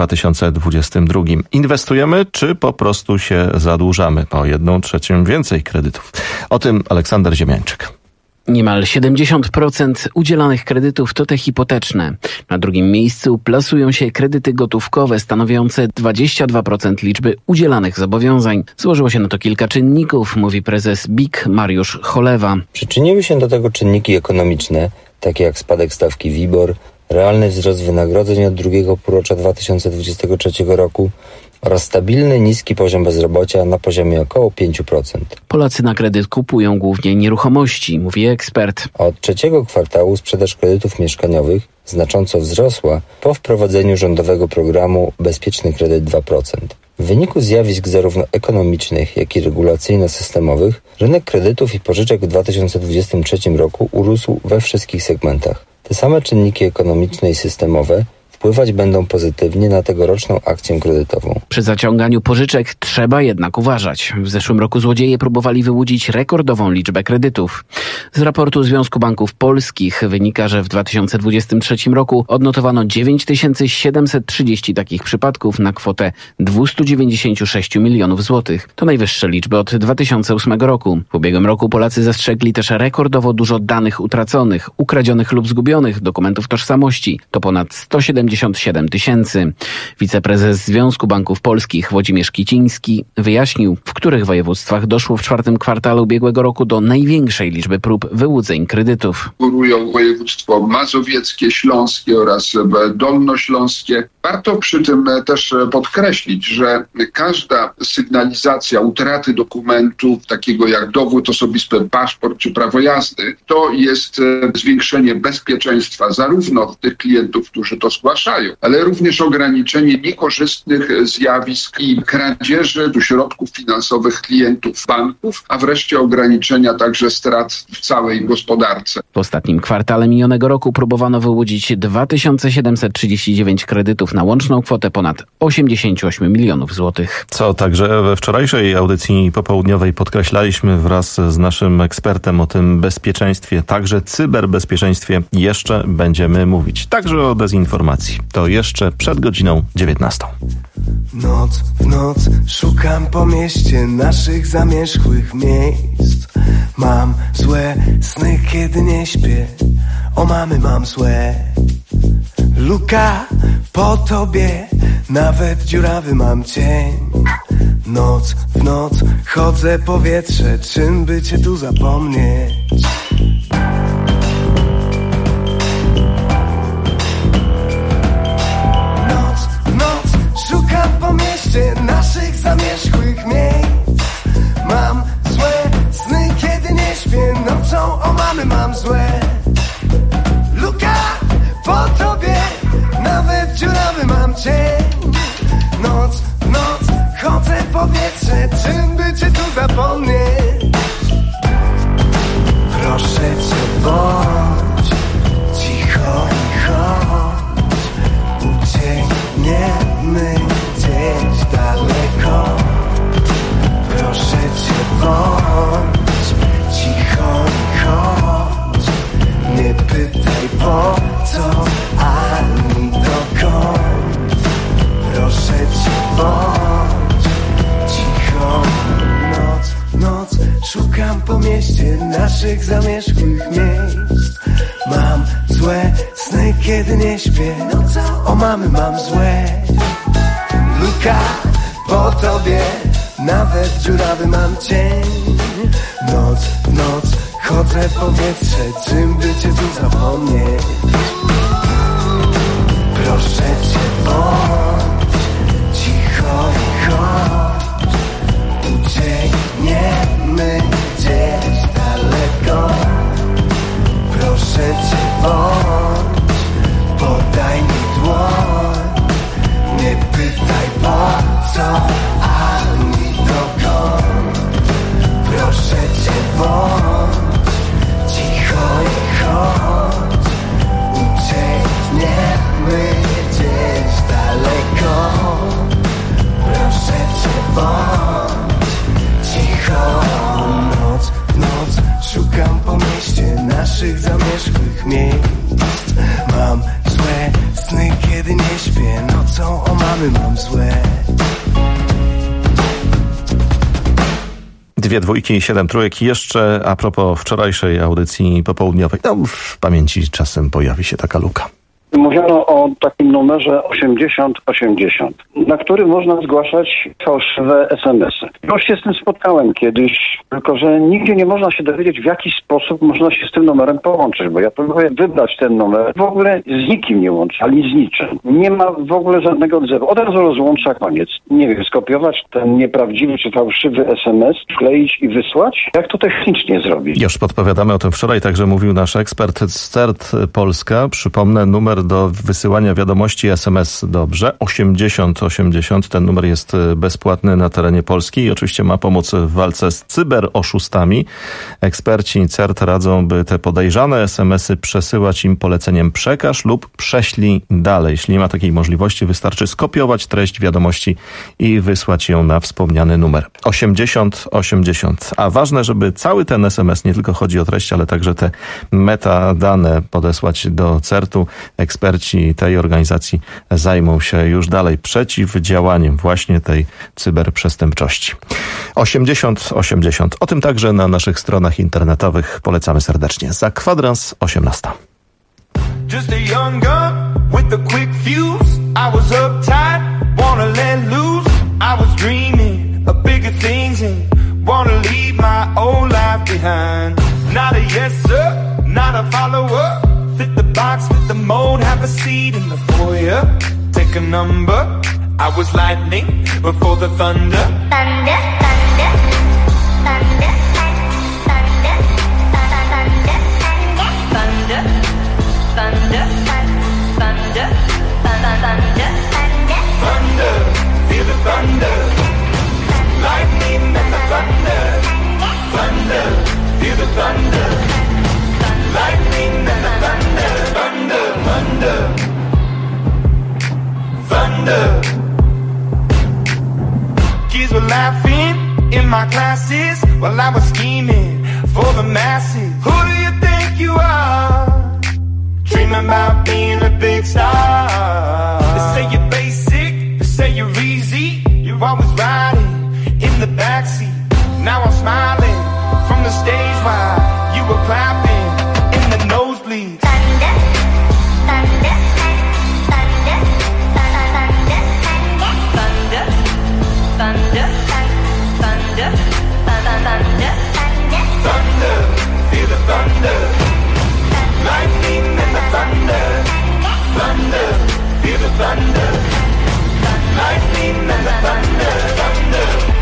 2022. Inwestujemy, czy po prostu się zadłużamy? O 1/3 więcej kredytów. O tym Aleksander Ziemiańczyk. Niemal 70% udzielanych kredytów to te hipoteczne. Na drugim miejscu plasują się kredyty gotówkowe stanowiące 22% liczby udzielanych zobowiązań. Złożyło się na to kilka czynników, mówi prezes BIK Mariusz Cholewa. Przyczyniły się do tego czynniki ekonomiczne, takie jak spadek stawki WIBOR, realny wzrost wynagrodzeń od drugiego półrocza 2023 roku oraz stabilny, niski poziom bezrobocia na poziomie około 5%. Polacy na kredyt kupują głównie nieruchomości, mówi ekspert. A od trzeciego kwartału sprzedaż kredytów mieszkaniowych znacząco wzrosła po wprowadzeniu rządowego programu Bezpieczny Kredyt 2%. W wyniku zjawisk zarówno ekonomicznych, jak i regulacyjno-systemowych rynek kredytów i pożyczek w 2023 roku urósł we wszystkich segmentach. Te same czynniki ekonomiczne i systemowe wpływać będą pozytywnie na tegoroczną akcję kredytową. Przy zaciąganiu pożyczek trzeba jednak uważać. W zeszłym roku złodzieje próbowali wyłudzić rekordową liczbę kredytów. Z raportu Związku Banków Polskich wynika, że w 2023 roku odnotowano 9730 takich przypadków na kwotę 296 milionów złotych. To najwyższe liczby od 2008 roku. W ubiegłym roku Polacy zastrzegli też rekordowo dużo danych utraconych, ukradzionych lub zgubionych, dokumentów tożsamości. To ponad 177 tysięcy. Wiceprezes Związku Banków Polskich Włodzimierz Kiciński wyjaśnił, w których województwach doszło w 4. kwartale ubiegłego roku do największej liczby prób wyłudzeń kredytów. Górują województwo mazowieckie, śląskie oraz dolnośląskie. Warto przy tym też podkreślić, że każda sygnalizacja utraty dokumentu, takiego jak dowód osobisty, paszport czy prawo jazdy, to jest zwiększenie bezpieczeństwa zarówno tych klientów, którzy to zgłaszają, ale również ograniczenie niekorzystnych zjawisk i kradzieży środków finansowych klientów banków, a wreszcie ograniczenia także strat w całej gospodarce. W ostatnim kwartale minionego roku próbowano wyłudzić 2739 kredytów na łączną kwotę ponad 88 milionów złotych. Co także we wczorajszej audycji popołudniowej podkreślaliśmy wraz z naszym ekspertem o tym bezpieczeństwie, także cyberbezpieczeństwie jeszcze będziemy mówić. Także o dezinformacji. To jeszcze przed godziną 19. Noc w noc szukam po mieście naszych zamierzchłych miejsc. Mam złe sny, kiedy nie śpię. O mamy mam złe. Luka po tobie, nawet dziurawy mam cień. Noc w noc chodzę powietrze, czym by cię tu zapomnieć? Noc w noc szukam po mieście naszych zamierzchłych miejsc. Mam złe sny, kiedy nie śpię. Nocą o mamy mam złe. Luka po tobie, nawet dziurawy mam cień. Noc w noc chodzę powietrze, czym by cię tu zapomnieć? Proszę cię, bądź cicho i chodź. Uciekniemy gdzieś daleko. Proszę cię, bądź cicho i chodź. Nie pytaj po co, ani dokąd. Proszę cię, bądź cicho. Noc szukam po mieście naszych zamierzchłych miejsc. Mam złe sny, kiedy nie śpię. O mamy mam złe. Luka po tobie, nawet dziurawy mam cień. Noc w noc chodzę powietrze, czym by cię tu zapomnieć. Proszę cię, bądź cicho i chodź, uciekniemy gdzieś daleko. Proszę cię, bądź, podaj mi dłoń, nie pytaj po co ani dokąd. Proszę cię, bądź cicho i chodź, uciekniemy gdzieś daleko. Proszę cię, bądź cicho. Noc w noc szukam po mieście naszych zamierzchłych miejsc. Mam złe sny, kiedy nie śpię, nocą o mamy mam złe. 2 dwójki i 7 trójek. Jeszcze a propos wczorajszej audycji popołudniowej. No, w pamięci czasem pojawi się taka luka. Mówiono o takim numerze 8080, na który można zgłaszać fałszywe SMS-y. Już się z tym spotkałem kiedyś, tylko że nigdzie nie można się dowiedzieć, w jaki sposób można się z tym numerem połączyć, bo ja próbuję wybrać ten numer, w ogóle z nikim nie łączę, ani z niczym. Nie ma w ogóle żadnego odzewu. Od razu rozłącza, koniec. Nie wiem, skopiować ten nieprawdziwy czy fałszywy SMS, wkleić i wysłać? Jak to technicznie zrobić? Już podpowiadamy o tym wczoraj, także mówił nasz ekspert z CERT Polska. Przypomnę, numer do wysyłania wiadomości SMS dobrze. 8080. Ten numer jest bezpłatny na terenie Polski i oczywiście ma pomóc w walce z cyberoszustami. Eksperci CERT radzą, by te podejrzane SMS-y przesyłać im poleceniem przekaż lub prześlij dalej. Jeśli nie ma takiej możliwości, wystarczy skopiować treść wiadomości i wysłać ją na wspomniany numer. 8080. A ważne, żeby cały ten SMS, nie tylko chodzi o treść, ale także te metadane podesłać do CERT-u. Eksperci tej organizacji zajmą się już dalej przeciwdziałaniem właśnie tej cyberprzestępczości. 8080. O tym także na naszych stronach internetowych. Polecamy serdecznie. Za kwadrans 18. Just a young gun with a quick fuse. I was uptight, wanna let loose. I was dreaming of bigger things and wanna leave my old life behind. Not a yes sir, not a follower. Fit the box, fit the mold, have a seat in the foyer. Take a number. I was lightning before the thunder. Thunder, thunder, thunder, thunder, thunder, thunder, thunder, thunder, thunder, thunder, feel the thunder. Lightning and the thunder. Thunder, feel the thunder. Lightning and the thunder, thunder, thunder, thunder. Kids were laughing in my classes while I was scheming for the masses. Who do you think you are? Dreaming about being a big star. They say you're basic, they say you're easy. You're always riding in the backseat. Now I'm smiling from the stage while you were clapping. Nosebleeds. Thunder, thunder, thunder, thunder, thunder, thunder, thunder, thunder, thunder, feel the thunder. Lightning and the thunder. Thunder, feel the thunder. Lightning and the thunder, thunder.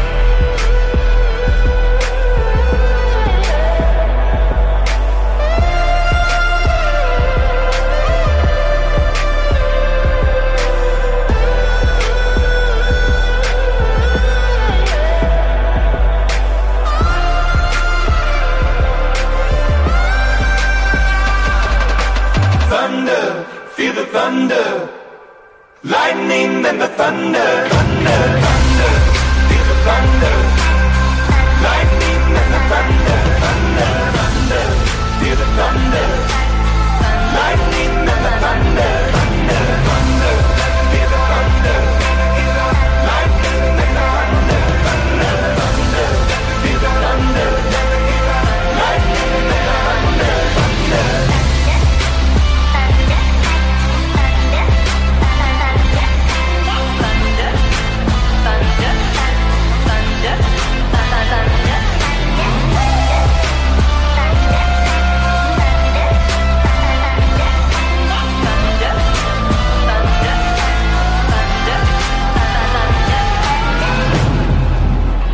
Feel the thunder, lightning and the thunder, thunder, thunder. Feel the thunder, lightning and the thunder, thunder, thunder. Feel the thunder, lightning and the thunder, thunder, thunder. Feel the thunder, lightning and the thunder, thunder, thunder. Feel the thunder, lightning and the thunder, thunder.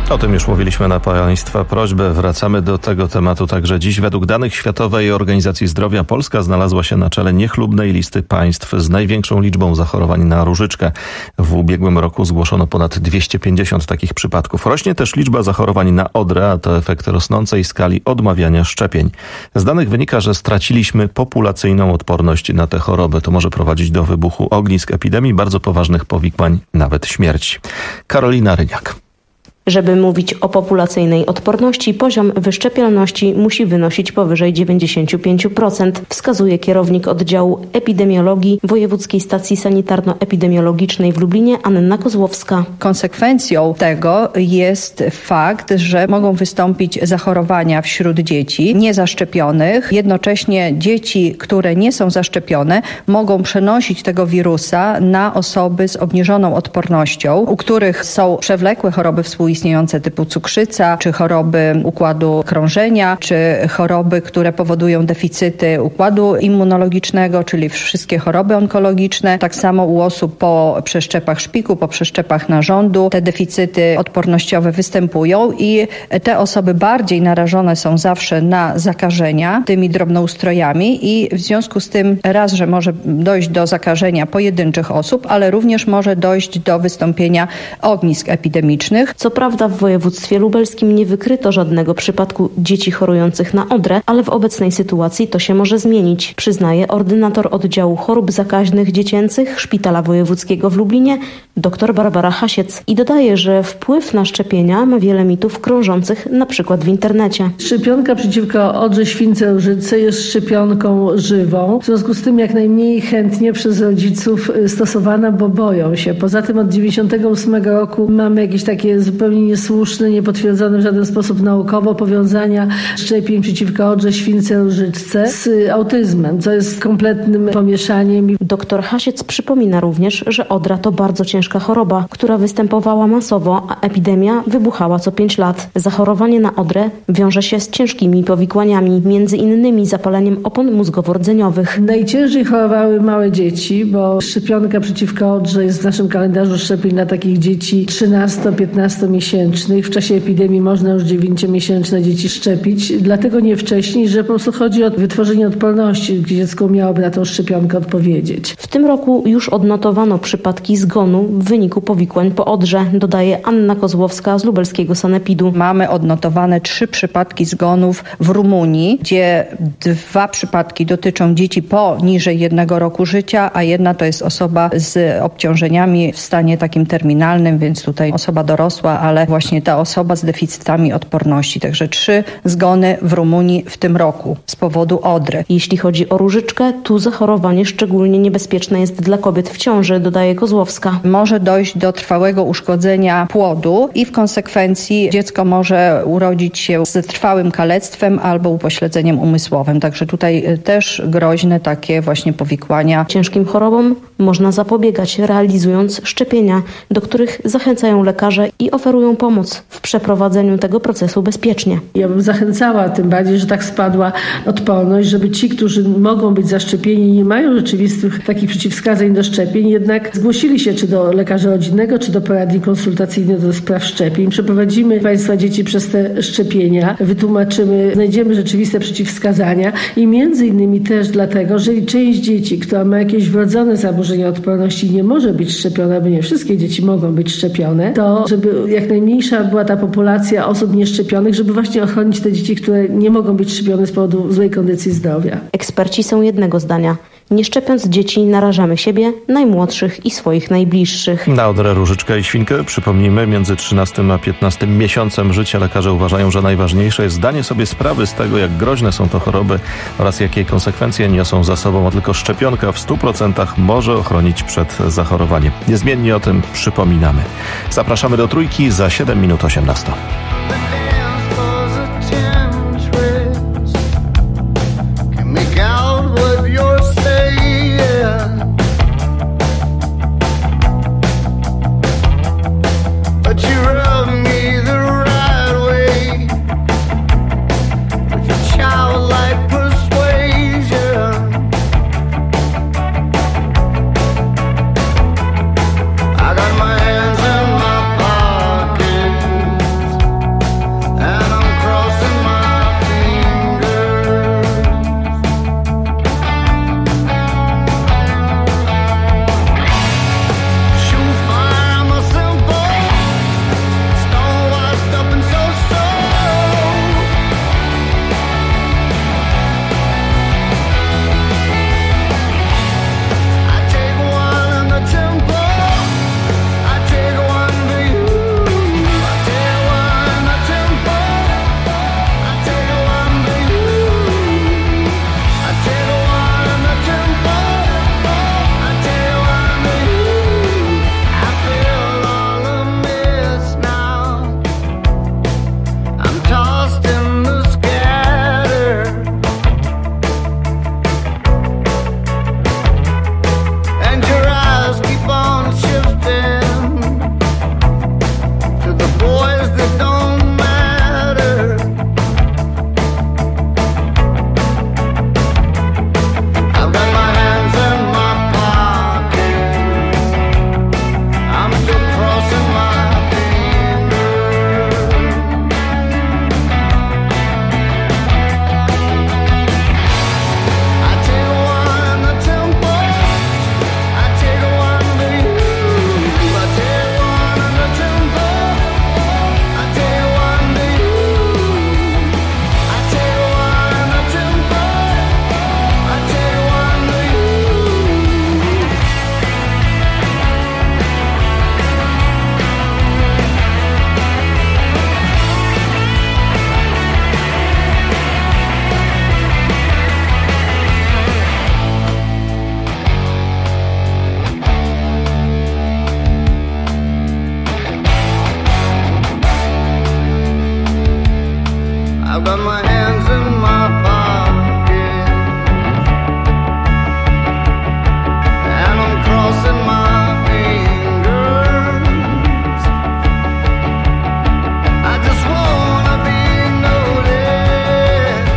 O tym już mówiliśmy na Państwa prośbę. Wracamy do tego tematu także dziś. Według danych Światowej Organizacji Zdrowia Polska znalazła się na czele niechlubnej listy państw z największą liczbą zachorowań na różyczkę. W ubiegłym roku zgłoszono ponad 250 takich przypadków. Rośnie też liczba zachorowań na odrę, a to efekt rosnącej skali odmawiania szczepień. Z danych wynika, że straciliśmy populacyjną odporność na tę chorobę. To może prowadzić do wybuchu ognisk epidemii, bardzo poważnych powikłań, nawet śmierci. Karolina Ryniak. Żeby mówić o populacyjnej odporności, poziom wyszczepialności musi wynosić powyżej 95%, wskazuje kierownik oddziału epidemiologii Wojewódzkiej Stacji Sanitarno-Epidemiologicznej w Lublinie Anna Kozłowska. Konsekwencją tego jest fakt, że mogą wystąpić zachorowania wśród dzieci niezaszczepionych. Jednocześnie dzieci, które nie są zaszczepione, mogą przenosić tego wirusa na osoby z obniżoną odpornością, u których są przewlekłe choroby współistniejące typu cukrzyca, czy choroby układu krążenia, czy choroby, które powodują deficyty układu immunologicznego, czyli wszystkie choroby onkologiczne. Tak samo u osób po przeszczepach szpiku, po przeszczepach narządu te deficyty odpornościowe występują i te osoby bardziej narażone są zawsze na zakażenia tymi drobnoustrojami i w związku z tym raz, że może dojść do zakażenia pojedynczych osób, ale również może dojść do wystąpienia ognisk epidemicznych. Co prawda w województwie lubelskim nie wykryto żadnego przypadku dzieci chorujących na odrę, ale w obecnej sytuacji to się może zmienić, przyznaje ordynator oddziału chorób zakaźnych dziecięcych Szpitala Wojewódzkiego w Lublinie dr Barbara Hasiec i dodaje, że wpływ na szczepienia ma wiele mitów krążących na przykład w internecie. Szczepionka przeciwko odrze, śwince, różycy jest szczepionką żywą, w związku z tym jak najmniej chętnie przez rodziców stosowana, bo boją się. Poza tym od 1998 roku mamy jakieś takie zupełnie niesłuszne, niepotwierdzone w żaden sposób naukowo powiązania szczepień przeciwko odrze, śwince, różyczce z autyzmem, co jest kompletnym pomieszaniem. Doktor Hasiec przypomina również, że odra to bardzo ciężka choroba, która występowała masowo, a epidemia wybuchała co 5 lat. Zachorowanie na odrę wiąże się z ciężkimi powikłaniami, między innymi zapaleniem opon mózgowo-rdzeniowych. Najciężej chorowały małe dzieci, bo szczepionka przeciwko odrze jest w naszym kalendarzu szczepień dla takich dzieci 13-15 miesięcznych. W czasie epidemii można już 9-miesięczne dzieci szczepić, dlatego nie wcześniej, że po prostu chodzi o wytworzenie odporności, gdzie dziecko miałoby na tą szczepionkę odpowiedzieć. W tym roku już odnotowano przypadki zgonu w wyniku powikłań po odrze, dodaje Anna Kozłowska z lubelskiego sanepidu. Mamy odnotowane 3 przypadki zgonów w Rumunii, gdzie 2 przypadki dotyczą dzieci poniżej 1 roku życia, a jedna to jest osoba z obciążeniami w stanie takim terminalnym, więc tutaj osoba dorosła, ale właśnie ta osoba z deficytami odporności. Także 3 zgony w Rumunii w tym roku z powodu odry. Jeśli chodzi o różyczkę, tu zachorowanie szczególnie niebezpieczne jest dla kobiet w ciąży, dodaje Kozłowska. Może dojść do trwałego uszkodzenia płodu i w konsekwencji dziecko może urodzić się z trwałym kalectwem albo upośledzeniem umysłowym. Także tutaj też groźne takie właśnie powikłania. Ciężkim chorobom można zapobiegać, realizując szczepienia, do których zachęcają lekarze i oferują pomoc w przeprowadzeniu tego procesu bezpiecznie. Ja bym zachęcała, tym bardziej, że tak spadła odporność, żeby ci, którzy mogą być zaszczepieni, nie mają rzeczywistych takich przeciwwskazań do szczepień, jednak zgłosili się czy do lekarza rodzinnego, czy do poradni konsultacyjnej do spraw szczepień. Przeprowadzimy Państwa dzieci przez te szczepienia, wytłumaczymy, znajdziemy rzeczywiste przeciwwskazania i między innymi też dlatego, że część dzieci, która ma jakieś wrodzone zaburzenia odporności, nie może być szczepiona, bo nie wszystkie dzieci mogą być szczepione, to żeby jak najmniejsza była ta populacja osób nieszczepionych, żeby właśnie ochronić te dzieci, które nie mogą być szczepione z powodu złej kondycji zdrowia. Eksperci są jednego zdania. Nie szczepiąc dzieci, narażamy siebie, najmłodszych i swoich najbliższych. Na odrę, różyczkę i świnkę, przypomnijmy, między 13 a 15 miesiącem życia lekarze uważają, że najważniejsze jest zdanie sobie sprawy z tego, jak groźne są to choroby oraz jakie konsekwencje niosą za sobą, a tylko szczepionka w 100% może ochronić przed zachorowaniem. Niezmiennie o tym przypominamy. Zapraszamy do Trójki za 7 minut 18. but my hands in my pocket, and I'm crossing my fingers. I just wanna be noticed.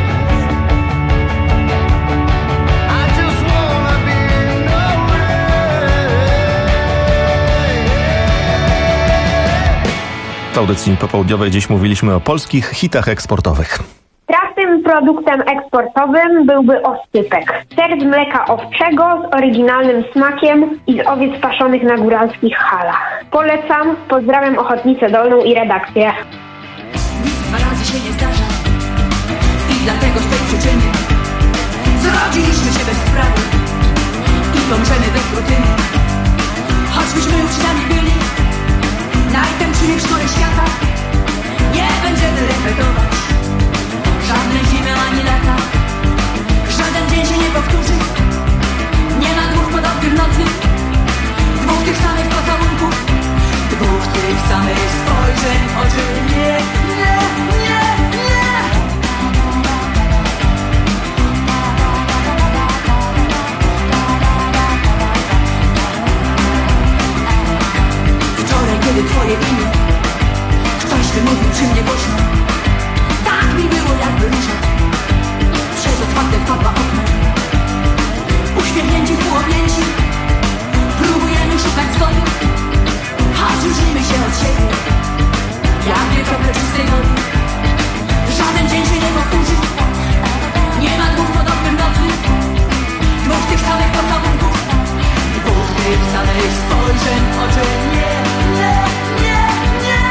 I just wanna be W audycji popołudniowej dziś mówiliśmy o polskich hitach eksportowych. Trafnym produktem eksportowym byłby oscypek. Ser z mleka owczego z oryginalnym smakiem i z owiec paszonych na góralskich halach. Polecam, pozdrawiam Ochotnicę Dolną i redakcję. Nic dwa razy się nie zdarza i dlatego z tej przyczyny zrodziliśmy się bez sprawy i pomrzemy bez rutyny. Choćbyśmy uczniami byli najtępszymi w szkole świata, nie będziemy repetować żadnej zimy ani lata. Żaden dzień się nie powtórzy, nie ma dwóch podobnych nocy, dwóch tych samych pocałunków, dwóch tych samych spojrzeń w oczy. Nie, nie, nie, nie. Wczoraj, kiedy twoje imię ktoś wymówił przy mnie głośno, tak mi było jakby róża przez otwarte wpadła okno. Uśmiechnięci, półobjęci, próbujemy szukać zgody, choć różnimy się od siebie jak dwie krople czystej wody. Żaden dzień się nie powtórzy, nie ma dwóch podobnych nocy, dwóch tych samych pocałunków, dwóch tych samych spojrzeń w oczy. Nie, nie, nie, nie.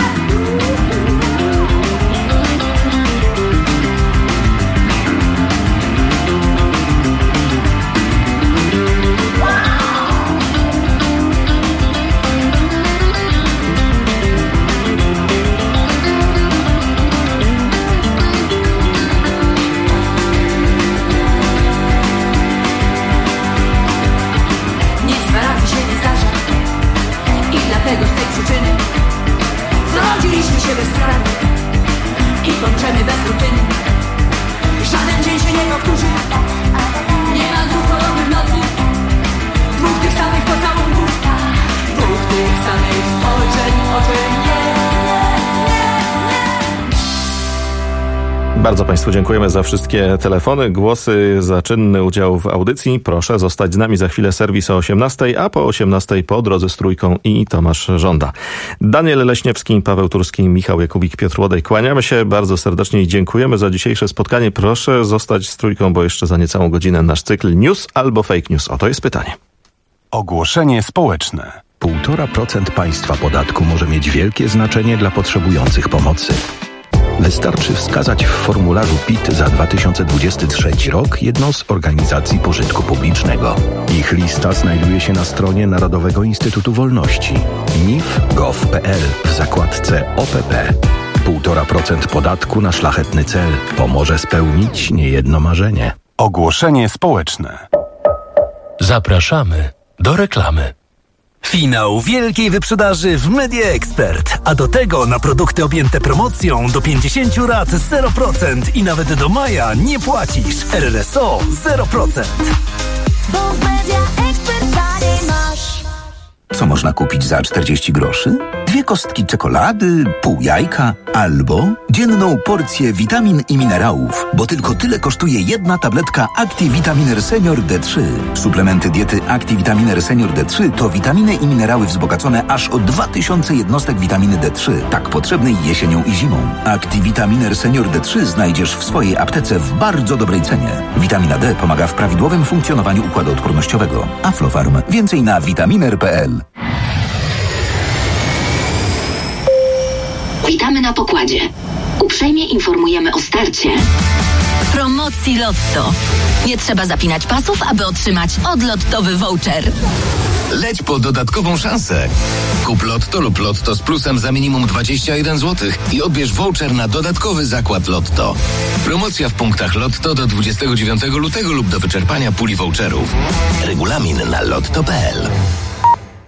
Nic dwa razy się nie zdarza i dlatego z tej przyczyny zrodziliśmy się bez sprawy i kończymy bez rutyny. Żaden dzień się nie powtórzy, nie ma dwóch podobnych nocy, dwóch tych samych pocałunków, dwóch tych samych spojrzeń w oczy. Nie, nie, nie. Bardzo Państwu dziękujemy za wszystkie telefony, głosy, za czynny udział w audycji. Proszę zostać z nami za chwilę serwis o 18, a po 18 po drodze z Trójką i Tomasz Żąda. Daniel Leśniewski, Paweł Turski, Michał Jakubik, Piotr Łodej. Kłaniamy się bardzo serdecznie i dziękujemy za dzisiejsze spotkanie. Proszę zostać z Trójką, bo jeszcze za niecałą godzinę nasz cykl News albo Fake News. Oto jest pytanie. Ogłoszenie społeczne. 1,5% państwa podatku może mieć wielkie znaczenie dla potrzebujących pomocy. Wystarczy wskazać w formularzu PIT za 2023 rok jedną z organizacji pożytku publicznego. Ich lista znajduje się na stronie Narodowego Instytutu Wolności nif.gov.pl w zakładce OPP. 1,5% podatku na szlachetny cel pomoże spełnić niejedno marzenie. Ogłoszenie społeczne. Zapraszamy do reklamy. Finał wielkiej wyprzedaży w Media Expert, a do tego na produkty objęte promocją do 50 rat 0% i nawet do maja nie płacisz. RRSO 0%. Bo w Media Expert taniej masz. Co można kupić za 40 groszy? 2 kostki czekolady, pół jajka albo dzienną porcję witamin i minerałów, bo tylko tyle kosztuje jedna tabletka ActiVitaminer Senior D3. Suplementy diety ActiVitaminer Senior D3 to witaminy i minerały wzbogacone aż o 2000 jednostek witaminy D3, tak potrzebnej jesienią i zimą. ActiVitaminer Senior D3 znajdziesz w swojej aptece w bardzo dobrej cenie. Witamina D pomaga w prawidłowym funkcjonowaniu układu odpornościowego. Aflofarm. Więcej na vitaminer.pl. Witamy na pokładzie. Uprzejmie informujemy o starcie promocji Lotto. Nie trzeba zapinać pasów, aby otrzymać odlottowy voucher. Leć po dodatkową szansę. Kup Lotto lub Lotto z plusem za minimum 21 zł i odbierz voucher na dodatkowy zakład Lotto. Promocja w punktach Lotto do 29 lutego lub do wyczerpania puli voucherów. Regulamin na lotto.pl.